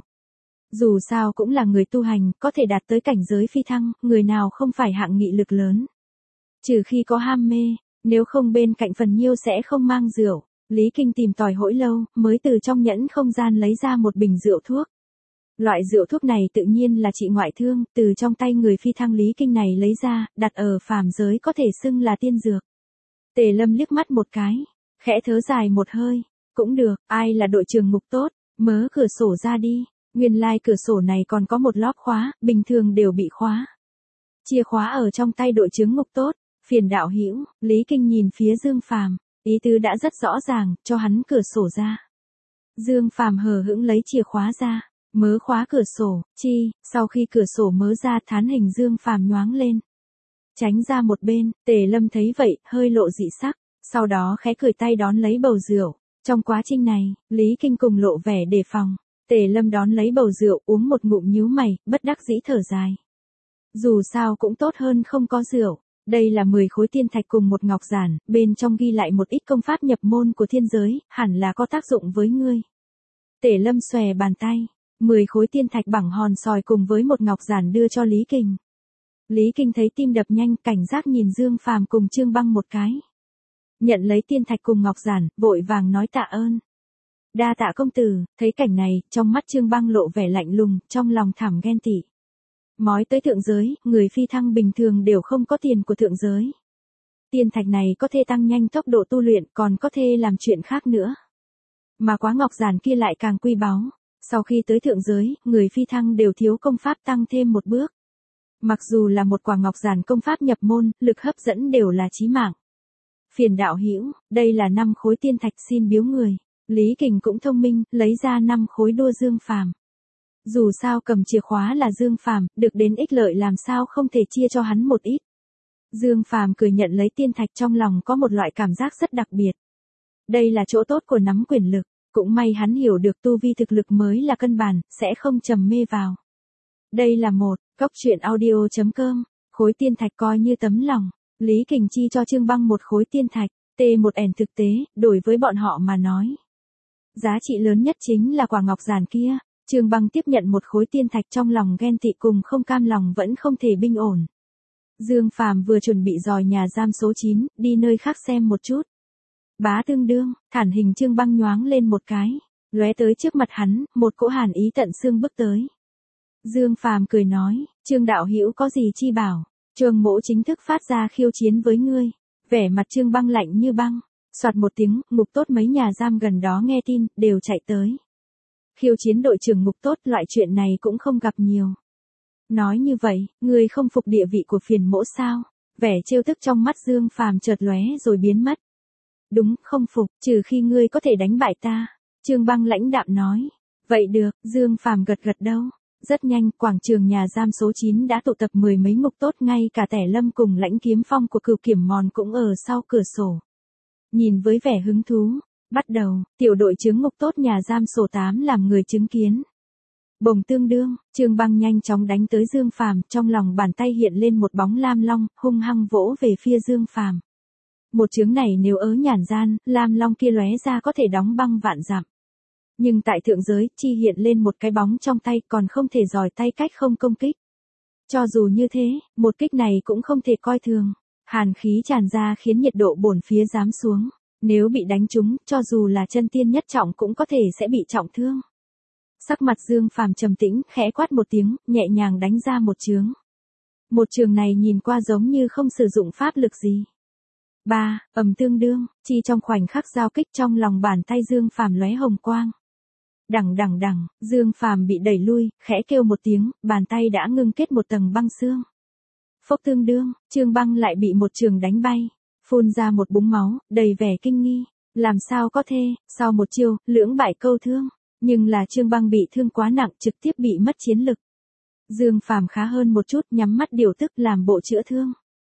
Dù sao cũng là người tu hành, có thể đạt tới cảnh giới phi thăng, người nào không phải hạng nghị lực lớn. Trừ khi có ham mê, nếu không bên cạnh phần nhiêu sẽ không mang rượu. Lý Kinh tìm tòi hỗi lâu, mới từ trong nhẫn không gian lấy ra một bình rượu thuốc. Loại rượu thuốc này tự nhiên là trị ngoại thương, từ trong tay người phi thăng Lý Kinh này lấy ra, đặt ở phàm giới có thể xưng là tiên dược. Tề Lâm liếc mắt một cái, khẽ thớ dài một hơi, cũng được, ai là đội trưởng ngục tốt, mớ cửa sổ ra đi. Nguyên lai like cửa sổ này còn có một lóp khóa, bình thường đều bị khóa. Chìa khóa ở trong tay đội trưởng ngục tốt, phiền đạo hữu. Lý Kinh nhìn phía Dương Phàm, ý tứ đã rất rõ ràng, cho hắn cửa sổ ra. Dương Phàm hờ hững lấy chìa khóa ra, mớ khóa cửa sổ, chi, sau khi cửa sổ mớ ra thán hình Dương Phàm nhoáng lên. Tránh ra một bên, Tề Lâm thấy vậy, hơi lộ dị sắc, sau đó khẽ cười tay đón lấy bầu rượu. Trong quá trình này, Lý Kinh cùng lộ vẻ đề phòng. Tề Lâm đón lấy bầu rượu uống một ngụm nhíu mày, bất đắc dĩ thở dài. Dù sao cũng tốt hơn không có rượu. Đây là mười khối tiên thạch cùng một ngọc giản, bên trong ghi lại một ít công pháp nhập môn của thiên giới, hẳn là có tác dụng với ngươi. Tề Lâm xòe bàn tay, mười khối tiên thạch bằng hòn sỏi cùng với một ngọc giản đưa cho Lý Kinh. Lý Kinh thấy tim đập nhanh, cảnh giác nhìn Dương Phàm cùng Trương Băng một cái. Nhận lấy tiên thạch cùng ngọc giản, vội vàng nói tạ ơn. Đa tạ công tử. Thấy cảnh này, trong mắt Trương Băng lộ vẻ lạnh lùng, trong lòng thảm ghen tị. Mói tới thượng giới, người phi thăng bình thường đều không có tiền của thượng giới. Tiên thạch này có thể tăng nhanh tốc độ tu luyện, còn có thể làm chuyện khác nữa. Mà quá ngọc giản kia lại càng quý báu. Sau khi tới thượng giới, người phi thăng đều thiếu công pháp tăng thêm một bước. Mặc dù là một quả ngọc giản công pháp nhập môn, lực hấp dẫn đều là chí mạng. Phiền đạo hữu, đây là năm khối tiên thạch xin biếu người. Lý Kình cũng thông minh, lấy ra năm khối đua Dương Phàm. Dù sao cầm chìa khóa là Dương Phàm, được đến ích lợi làm sao không thể chia cho hắn một ít. Dương Phàm cười nhận lấy tiên thạch, trong lòng có một loại cảm giác rất đặc biệt. Đây là chỗ tốt của nắm quyền lực, cũng may hắn hiểu được tu vi thực lực mới là cân bản, sẽ không trầm mê vào. Đây là một, cốc truyện audio chấm com, khối tiên thạch coi như tấm lòng. Lý Kình chi cho Trương Băng một khối tiên thạch, T một ẻn thực tế, đối với bọn họ mà nói. Giá trị lớn nhất chính là quả ngọc giản kia. Trương Băng tiếp nhận một khối tiên thạch, trong lòng ghen tị cùng không cam lòng vẫn không thể bình ổn. Dương Phàm vừa chuẩn bị dòi nhà giam số chín, đi nơi khác xem một chút. Bá tương đương, thản hình Trương Băng nhoáng lên một cái, lóe tới trước mặt hắn, một cỗ hàn ý tận xương bước tới. Dương Phàm cười nói, Trương đạo hữu có gì chi bảo, Trương mỗ chính thức phát ra khiêu chiến với ngươi. Vẻ mặt Trương Băng lạnh như băng, soạt một tiếng, ngục tốt mấy nhà giam gần đó nghe tin, đều chạy tới. Khiêu chiến đội trưởng ngục tốt, loại chuyện này cũng không gặp nhiều. Nói như vậy, ngươi không phục địa vị của phiền mỗ sao? Vẻ trêu tức trong mắt Dương Phàm chợt lóe rồi biến mất. Đúng, không phục, trừ khi ngươi có thể đánh bại ta. Trương Băng lãnh đạm nói. Vậy được, Dương Phàm gật gật đầu. Rất nhanh, quảng trường nhà giam số chín đã tụ tập mười mấy ngục tốt, ngay cả Tẻ Lâm cùng Lãnh Kiếm Phong của Cửu Kiểm Mòn cũng ở sau cửa sổ. Nhìn với vẻ hứng thú, bắt đầu, tiểu đội chứng ngục tốt nhà giam số tám làm người chứng kiến. Bồng tương đương, Trương Băng nhanh chóng đánh tới Dương Phàm, trong lòng bàn tay hiện lên một bóng lam long, hung hăng vỗ về phía Dương Phàm. Một chướng này nếu ớ nhản gian, lam long kia lóe ra có thể đóng băng vạn dặm. Nhưng tại thượng giới, chi hiện lên một cái bóng trong tay, còn không thể giỏi tay cách không công kích. Cho dù như thế, một kích này cũng không thể coi thường. Hàn khí tràn ra khiến nhiệt độ bổn phía giáng xuống. Nếu bị đánh trúng, cho dù là chân tiên nhất trọng cũng có thể sẽ bị trọng thương. Sắc mặt Dương Phàm trầm tĩnh, khẽ quát một tiếng, nhẹ nhàng đánh ra một chướng. Một trường này nhìn qua giống như không sử dụng pháp lực gì. Ba, ầm tương đương, chi trong khoảnh khắc giao kích, trong lòng bàn tay Dương Phàm lóe hồng quang. Đằng đằng đằng, Dương Phàm bị đẩy lui, khẽ kêu một tiếng, bàn tay đã ngưng kết một tầng băng xương. Phốc tương đương, Trương Băng lại bị một trường đánh bay, phun ra một búng máu, đầy vẻ kinh nghi. Làm sao có thể, sau một chiêu, lưỡng bại câu thương. Nhưng là Trương Băng bị thương quá nặng, trực tiếp bị mất chiến lực. Dương Phàm khá hơn một chút, nhắm mắt điều tức làm bộ chữa thương.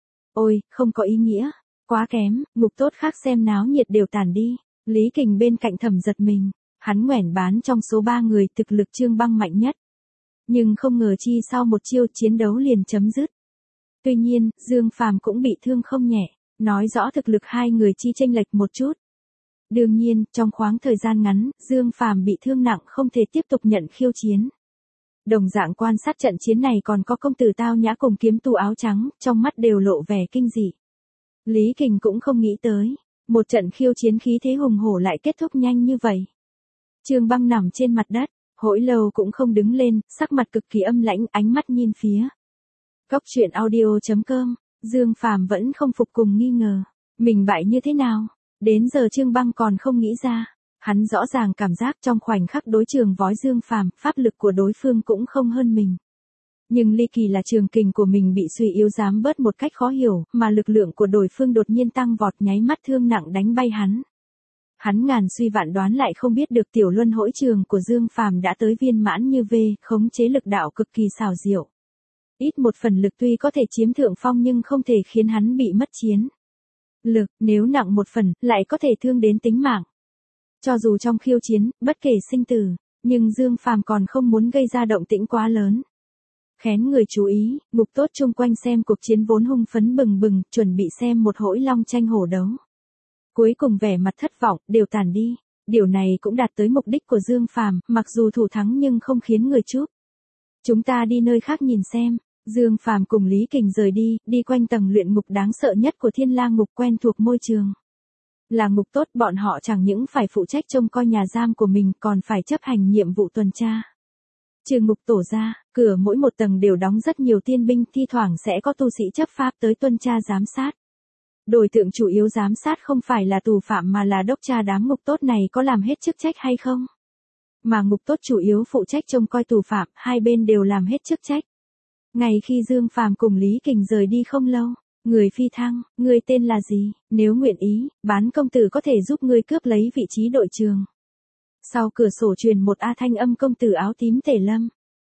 Ôi, không có ý nghĩa, quá kém, ngục tốt khác xem náo nhiệt đều tản đi. Lý Kình bên cạnh thầm giật mình, hắn ngoẻn bán trong số ba người thực lực Trương Băng mạnh nhất. Nhưng không ngờ chi sau một chiêu chiến đấu liền chấm dứt. Tuy nhiên, Dương Phàm cũng bị thương không nhẹ, nói rõ thực lực hai người chi chênh lệch một chút. Đương nhiên, trong khoảng thời gian ngắn, Dương Phàm bị thương nặng không thể tiếp tục nhận khiêu chiến. Đồng dạng quan sát trận chiến này còn có công tử Tao Nhã cùng kiếm tu áo trắng, trong mắt đều lộ vẻ kinh dị. Lý Kình cũng không nghĩ tới, một trận khiêu chiến khí thế hùng hổ lại kết thúc nhanh như vậy. Trương Băng nằm trên mặt đất, hồi lâu cũng không đứng lên, sắc mặt cực kỳ âm lãnh, ánh mắt nhìn phía. Cốc truyện audio chấm com, Dương Phàm vẫn không phục cùng nghi ngờ, mình bại như thế nào? Đến giờ Trương Băng còn không nghĩ ra, hắn rõ ràng cảm giác trong khoảnh khắc đối trường vói Dương Phàm, pháp lực của đối phương cũng không hơn mình. Nhưng ly kỳ là trường kình của mình bị suy yếu giảm bớt một cách khó hiểu, mà lực lượng của đối phương đột nhiên tăng vọt, nháy mắt thương nặng đánh bay hắn. Hắn ngàn suy vạn đoán lại không biết được tiểu luân hỗi trường của Dương Phàm đã tới viên mãn như V, khống chế lực đạo cực kỳ xảo diệu. Ít một phần lực tuy có thể chiếm thượng phong nhưng không thể khiến hắn bị mất chiến. Lực, nếu nặng một phần, lại có thể thương đến tính mạng. Cho dù trong khiêu chiến, bất kể sinh tử, nhưng Dương Phàm còn không muốn gây ra động tĩnh quá lớn. Khén người chú ý, Ngục Tốt chung quanh xem cuộc chiến vốn hung phấn bừng bừng, chuẩn bị xem một hỗi long tranh hổ đấu. Cuối cùng vẻ mặt thất vọng, đều tàn đi. Điều này cũng đạt tới mục đích của Dương Phàm, mặc dù thủ thắng nhưng không khiến người chúc. Chúng ta đi nơi khác nhìn xem. Dương Phàm cùng Lý Kình rời đi, đi quanh tầng luyện ngục đáng sợ nhất của Thiên La Ngục, quen thuộc môi trường. Là Ngục Tốt, bọn họ chẳng những phải phụ trách trông coi nhà giam của mình, còn phải chấp hành nhiệm vụ tuần tra. Trừ ngục tổ ra, cửa mỗi một tầng đều đóng rất nhiều tiên binh, thi thoảng sẽ có tu sĩ chấp pháp tới tuần tra giám sát. Đối tượng chủ yếu giám sát không phải là tù phạm mà là đốc tra đám Ngục Tốt này có làm hết chức trách hay không. Mà Ngục Tốt chủ yếu phụ trách trông coi tù phạm, hai bên đều làm hết chức trách. Ngày khi Dương Phàm cùng Lý Kình rời đi không lâu, người phi thăng, ngươi tên là gì, nếu nguyện ý, bán công tử có thể giúp ngươi cướp lấy vị trí đội trưởng. Sau cửa sổ truyền một a thanh âm công tử áo tím Tề Lâm.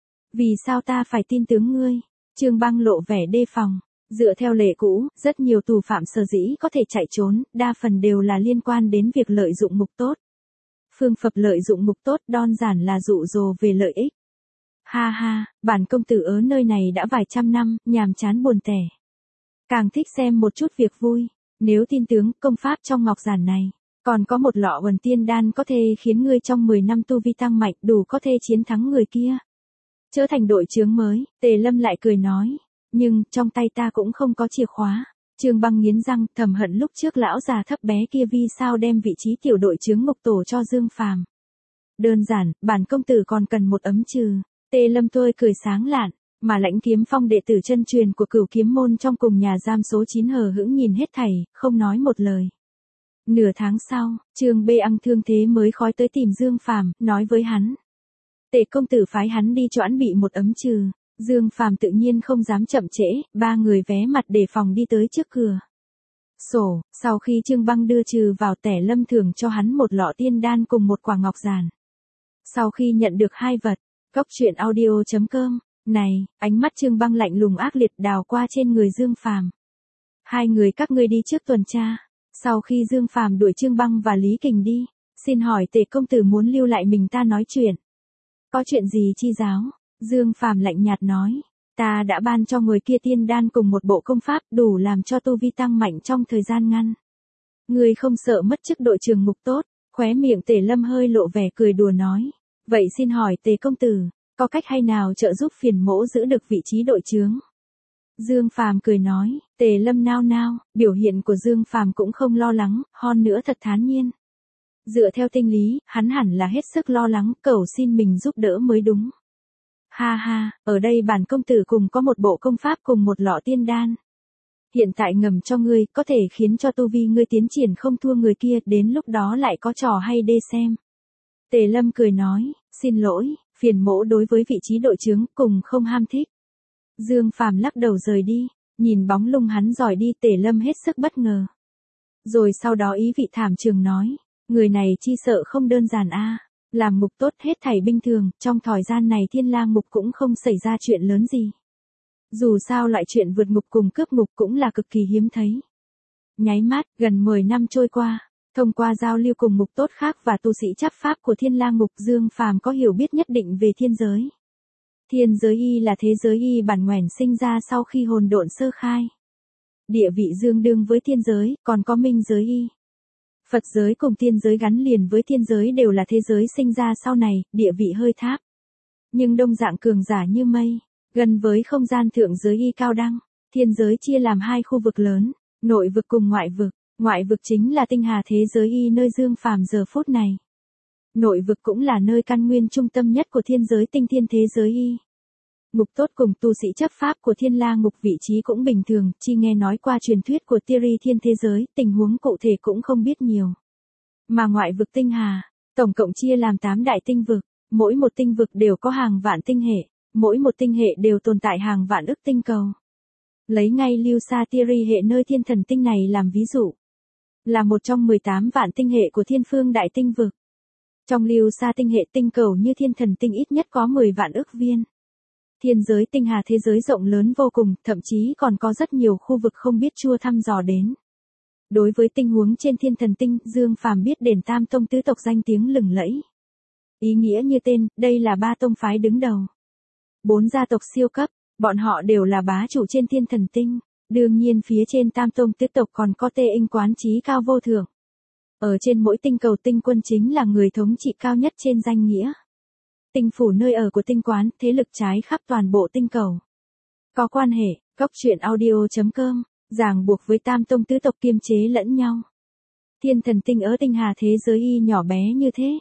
Vì sao ta phải tin tướng ngươi? Trương Băng lộ vẻ đề phòng. Dựa theo lệ cũ, rất nhiều tù phạm sở dĩ có thể chạy trốn, đa phần đều là liên quan đến việc lợi dụng Ngục Tốt. Phương pháp lợi dụng Ngục Tốt đơn giản là dụ dỗ về lợi ích. Ha ha, bản công tử ở nơi này đã vài trăm năm, nhàm chán buồn tẻ. Càng thích xem một chút việc vui. Nếu tin tướng, công pháp trong ngọc giản này, còn có một lọ Uẩn Tiên Đan có thể khiến ngươi trong mười năm tu vi tăng mạnh, đủ có thể chiến thắng người kia. Trở thành đội trưởng mới, Tề Lâm lại cười nói. Nhưng, trong tay ta cũng không có chìa khóa. Trương Băng nghiến răng, thầm hận lúc trước lão già thấp bé kia vì sao đem vị trí tiểu đội trưởng Ngục Tổ cho Dương Phàm. Đơn giản, bản công tử còn cần một ấm trừ. Tề Lâm tôi cười sáng lạn, mà Lãnh Kiếm Phong đệ tử chân truyền của Cửu Kiếm môn trong cùng nhà giam số chín hờ hững nhìn hết thảy, không nói một lời. Nửa tháng sau, Trương Bê Ăng thương thế mới khói tới tìm Dương Phàm, nói với hắn. Tề công tử phái hắn đi choãn bị một ấm trừ. Dương Phàm tự nhiên không dám chậm trễ, ba người vé mặt đề phòng đi tới trước cửa. Sổ, sau khi Trương Băng đưa trừ vào, Tề Lâm thưởng cho hắn một lọ tiên đan cùng một quả ngọc giản. Sau khi nhận được hai vật, Cốc truyện audio chấm com, này, ánh mắt Trương Băng lạnh lùng ác liệt đào qua trên người Dương Phàm. Hai người các ngươi đi trước tuần tra. Sau khi Dương Phàm đuổi Trương Băng và Lý Kình đi, xin hỏi Tề công tử muốn lưu lại mình ta nói chuyện. Có chuyện gì chi giáo? Dương Phàm lạnh nhạt nói, ta đã ban cho người kia tiên đan cùng một bộ công pháp đủ làm cho tu vi tăng mạnh trong thời gian ngắn. Người không sợ mất chức đội trưởng Ngục Tốt, khóe miệng Tề Lâm hơi lộ vẻ cười đùa nói. Vậy xin hỏi Tề công tử, có cách hay nào trợ giúp phiền mỗ giữ được vị trí đội trưởng? Dương Phàm cười nói, Tề Lâm nao nao, biểu hiện của Dương Phàm cũng không lo lắng, hơn nữa thật thản nhiên. Dựa theo tinh lý, hắn hẳn là hết sức lo lắng, cầu xin mình giúp đỡ mới đúng. Ha ha, ở đây bản công tử cùng có một bộ công pháp cùng một lọ tiên đan. Hiện tại ngầm cho ngươi, có thể khiến cho tu vi ngươi tiến triển không thua người kia, đến lúc đó lại có trò hay đê xem. Tề Lâm cười nói, xin lỗi, phiền mỗ đối với vị trí đội trưởng cùng không ham thích. Dương Phàm lắc đầu rời đi, nhìn bóng lưng hắn rời đi, Tề Lâm hết sức bất ngờ. Rồi sau đó ý vị thảm trường nói, người này chi sợ không đơn giản a. Làm Ngục Tốt hết thảy bình thường, trong thời gian này Thiên La Ngục cũng không xảy ra chuyện lớn gì. Dù sao loại chuyện vượt ngục cùng cướp ngục cũng là cực kỳ hiếm thấy. Nháy mắt, gần mười năm trôi qua, thông qua giao lưu cùng Ngục Tốt khác và tu sĩ chấp pháp của Thiên La Ngục, Dương Phàm có hiểu biết nhất định về thiên giới. Thiên giới y là thế giới y bản ngoẻn sinh ra sau khi hồn độn sơ khai. Địa vị tương đương với thiên giới, còn có minh giới y. Phật giới cùng tiên giới gắn liền với thiên giới đều là thế giới sinh ra sau này, địa vị hơi thấp. Nhưng đông dạng cường giả như mây, gần với không gian thượng giới y cao đăng. Thiên giới chia làm hai khu vực lớn, nội vực cùng ngoại vực. Ngoại vực chính là tinh hà thế giới y nơi Dương Phàm giờ phút này. Nội vực cũng là nơi căn nguyên trung tâm nhất của thiên giới tinh thiên thế giới y. Ngục Tốt cùng tu sĩ chấp pháp của Thiên La Ngục vị trí cũng bình thường, chỉ nghe nói qua truyền thuyết của Tiri thiên thế giới, tình huống cụ thể cũng không biết nhiều. Mà ngoại vực tinh hà, tổng cộng chia làm tám đại tinh vực, mỗi một tinh vực đều có hàng vạn tinh hệ, mỗi một tinh hệ đều tồn tại hàng vạn ức tinh cầu. Lấy ngay Lưu Sa Tiri hệ nơi thiên thần tinh này làm ví dụ. là một trong mười tám vạn tinh hệ của thiên phương đại tinh vực. Trong lưu xa tinh hệ tinh cầu như thiên thần tinh ít nhất có mười vạn ức viên. Thiên giới tinh hà thế giới rộng lớn vô cùng, thậm chí còn có rất nhiều khu vực không biết chưa thăm dò đến. Đối với tình huống trên thiên thần tinh, Dương Phàm biết đền Tam Tông tứ tộc danh tiếng lừng lẫy. Ý nghĩa như tên, đây là ba tông phái đứng đầu. Bốn gia tộc siêu cấp, bọn họ đều là bá chủ trên thiên thần tinh. Đương nhiên phía trên Tam Tông tứ tộc còn có Tê Inh quán trí cao vô thượng. Ở trên mỗi tinh cầu tinh quân chính là người thống trị cao nhất trên danh nghĩa. Tinh phủ nơi ở của tinh quán, thế lực trái khắp toàn bộ tinh cầu. Có quan hệ, góc truyện audio chấm com, ràng buộc với Tam Tông tứ tộc kiêm chế lẫn nhau. Thiên thần tinh ở tinh hà thế giới y nhỏ bé như thế.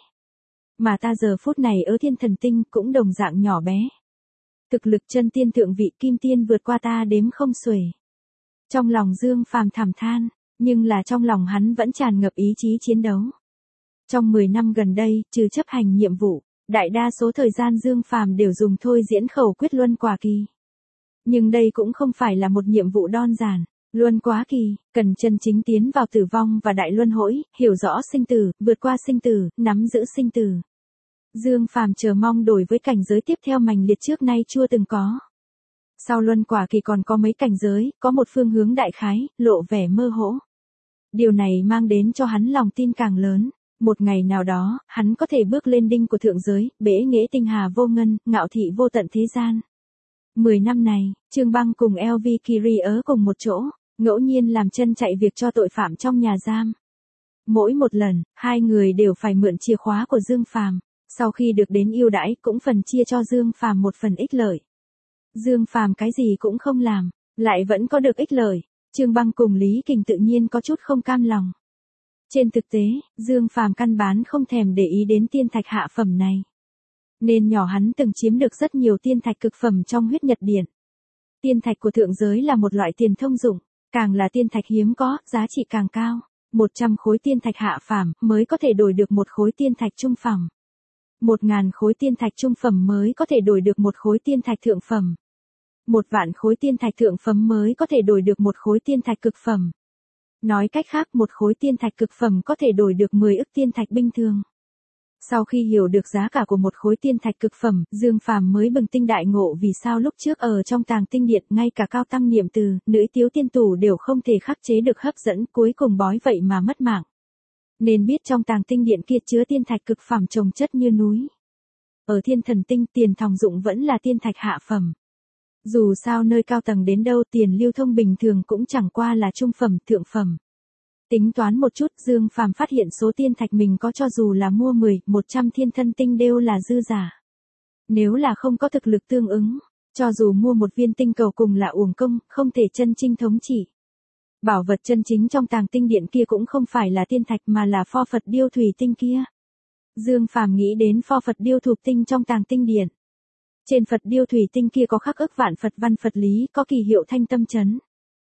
Mà ta giờ phút này ở thiên thần tinh cũng đồng dạng nhỏ bé. Thực lực chân tiên thượng vị kim tiên vượt qua ta đếm không xuể. Trong lòng Dương Phàm thảm than, nhưng là trong lòng hắn vẫn tràn ngập ý chí chiến đấu. Trong mười năm gần đây, trừ chấp hành nhiệm vụ, đại đa số thời gian Dương Phàm đều dùng thôi diễn khẩu quyết luân quả kỳ. Nhưng đây cũng không phải là một nhiệm vụ đơn giản. Luân quá kỳ, cần chân chính tiến vào tử vong và đại luân hỗi, hiểu rõ sinh tử, vượt qua sinh tử, nắm giữ sinh tử. Dương Phàm chờ mong đổi với cảnh giới tiếp theo mành liệt trước nay chưa từng có. Sau luân quả kỳ còn có mấy cảnh giới, có một phương hướng đại khái, lộ vẻ mơ hồ. Điều này mang đến cho hắn lòng tin càng lớn. Một ngày nào đó, hắn có thể bước lên đinh của thượng giới, bế nghệ tinh hà vô ngân, ngạo thị vô tận thế gian. Mười năm này, Trương Băng cùng lờ vê Kiri ở cùng một chỗ, ngẫu nhiên làm chân chạy việc cho tội phạm trong nhà giam. Mỗi một lần, hai người đều phải mượn chìa khóa của Dương Phàm. Sau khi được đến ưu đãi, cũng phần chia cho Dương Phàm một phần ích lợi. Dương Phàm cái gì cũng không làm, lại vẫn có được ích lợi. Trương Băng cùng Lý Kình tự nhiên có chút không cam lòng. Trên thực tế, Dương Phàm căn bản không thèm để ý đến tiên thạch hạ phẩm này. Nên nhỏ hắn từng chiếm được rất nhiều tiên thạch cực phẩm trong huyết nhật điện. Tiên thạch của thượng giới là một loại tiền thông dụng, càng là tiên thạch hiếm có, giá trị càng cao. một trăm khối tiên thạch hạ phẩm mới có thể đổi được một khối tiên thạch trung phẩm. một nghìn khối tiên thạch trung phẩm mới có thể đổi được một khối tiên thạch thượng phẩm. Một vạn khối tiên thạch thượng phẩm mới có thể đổi được một khối tiên thạch cực phẩm. Nói cách khác, một khối tiên thạch cực phẩm có thể đổi được mười ức tiên thạch bình thường. Sau khi hiểu được giá cả của một khối tiên thạch cực phẩm, Dương Phàm mới bừng tinh đại ngộ vì sao lúc trước ở trong tàng tinh điện ngay cả cao tăng niệm từ, nữ tiếu tiên tù đều không thể khắc chế được hấp dẫn, cuối cùng bói vậy mà mất mạng. Nên biết trong tàng tinh điện kia chứa tiên thạch cực phẩm chồng chất như núi. Ở thiên thần tinh tiền thòng dụng vẫn là tiên thạch hạ phẩm. Dù sao nơi cao tầng đến đâu tiền lưu thông bình thường cũng chẳng qua là trung phẩm, thượng phẩm. Tính toán một chút, Dương Phàm phát hiện số tiên thạch mình có cho dù là mua mười, một trăm thiên thân tinh đều là dư giả. Nếu là không có thực lực tương ứng, cho dù mua một viên tinh cầu cùng là uổng công, không thể chân chính thống trị. Bảo vật chân chính trong tàng tinh điện kia cũng không phải là tiên thạch mà là pho Phật điêu thủy tinh kia. Dương Phàm nghĩ đến pho Phật điêu thục tinh trong tàng tinh điện. Trên Phật điêu thủy tinh kia có khắc ức vạn Phật văn Phật lý, có kỳ hiệu thanh tâm chấn.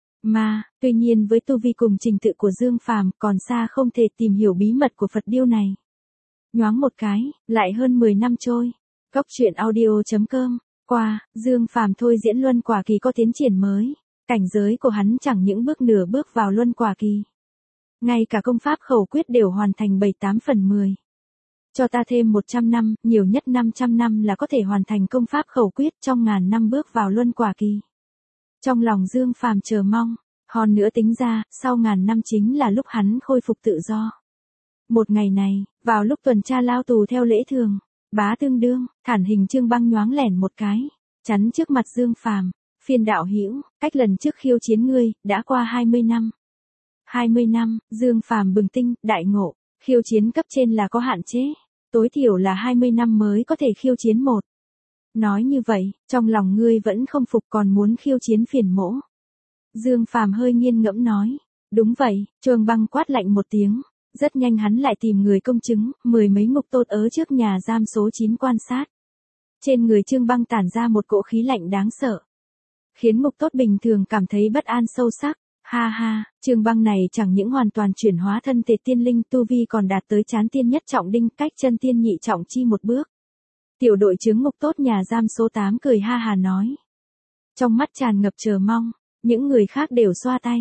Mà, tuy nhiên với tu vi cùng trình tự của Dương Phàm còn xa không thể tìm hiểu bí mật của Phật điêu này. Nhoáng một cái, lại hơn mười năm trôi. Góc truyện audio chấm com, qua, Dương Phàm thôi diễn luân quả kỳ có tiến triển mới. Cảnh giới của hắn chẳng những bước nửa bước vào luân quả kỳ. Ngay cả công pháp khẩu quyết đều hoàn thành bảy tám phần mười. Cho ta thêm một trăm năm, nhiều nhất năm trăm năm là có thể hoàn thành công pháp khẩu quyết trong ngàn năm bước vào luân quả kỳ. Trong lòng Dương Phàm chờ mong, hòn nữa tính ra, sau ngàn năm chính là lúc hắn khôi phục tự do. Một ngày này, vào lúc tuần tra lao tù theo lễ thường, bá tương đương, thản hình Trương Băng nhoáng lẻn một cái, chắn trước mặt Dương Phàm, phiên đạo hữu, cách lần trước khiêu chiến ngươi, đã qua hai mươi năm. hai mươi năm, Dương Phàm bừng tinh, đại ngộ, khiêu chiến cấp trên là có hạn chế, tối thiểu là hai mươi năm mới có thể khiêu chiến một. Nói như vậy, trong lòng ngươi vẫn không phục còn muốn khiêu chiến phiền mỗ. Dương Phàm hơi nghiêng ngẫm nói, đúng vậy, Trương Băng quát lạnh một tiếng, rất nhanh hắn lại tìm người công chứng, mười mấy ngục tốt ở trước nhà giam số chín quan sát. Trên người Trương Băng tản ra một cỗ khí lạnh đáng sợ, khiến ngục tốt bình thường cảm thấy bất an sâu sắc. Ha ha, Trương Băng này chẳng những hoàn toàn chuyển hóa thân thể tiên linh, tu vi còn đạt tới chán tiên nhất trọng đinh, cách chân tiên nhị trọng chi một bước. Tiểu đội chứng ngục tốt nhà giam số tám cười ha hà nói. Trong mắt tràn ngập chờ mong, những người khác đều xoa tay.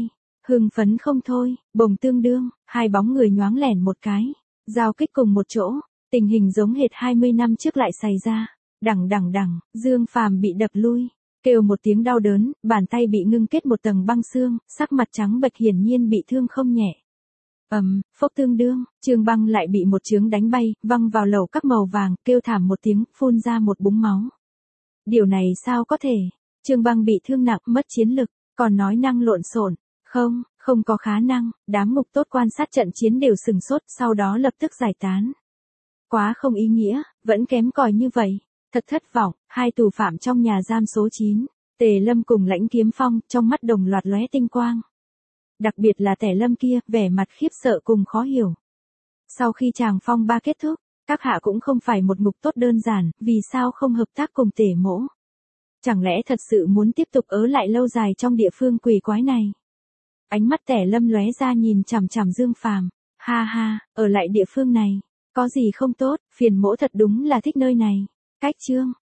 Hưng phấn không thôi, bồng tương đương, hai bóng người nhoáng lẻn một cái, giao kích cùng một chỗ, tình hình giống hệt hai mươi năm trước lại xảy ra. Đằng đằng đằng, Dương Phàm bị đập lui, kêu một tiếng đau đớn, bàn tay bị ngưng kết một tầng băng xương, sắc mặt trắng bệch hiển nhiên bị thương không nhẹ. Ầm, um, phốc tương đương, Trương Băng lại bị một chướng đánh bay, văng vào lầu các màu vàng, kêu thảm một tiếng, phun ra một búng máu. Điều này sao có thể? Trương Băng bị thương nặng, mất chiến lực, còn nói năng lộn xộn, không, không có khả năng, đám ngục tốt quan sát trận chiến đều sừng sốt, sau đó lập tức giải tán. Quá không ý nghĩa, vẫn kém cỏi như vậy. Thật thất vọng, hai tù phạm trong nhà giam số chín, Tề Lâm cùng Lãnh Kiếm Phong, trong mắt đồng loạt lóe tinh quang. Đặc biệt là Tề Lâm kia, vẻ mặt khiếp sợ cùng khó hiểu. Sau khi chàng phong ba kết thúc, các hạ cũng không phải một ngục tốt đơn giản, vì sao không hợp tác cùng Tề mỗ? Chẳng lẽ thật sự muốn tiếp tục ở lại lâu dài trong địa phương quỷ quái này? Ánh mắt Tề Lâm lóe ra nhìn chằm chằm Dương Phàm, ha ha, ở lại địa phương này, có gì không tốt, phiền mỗ thật đúng là thích nơi này. Cách chương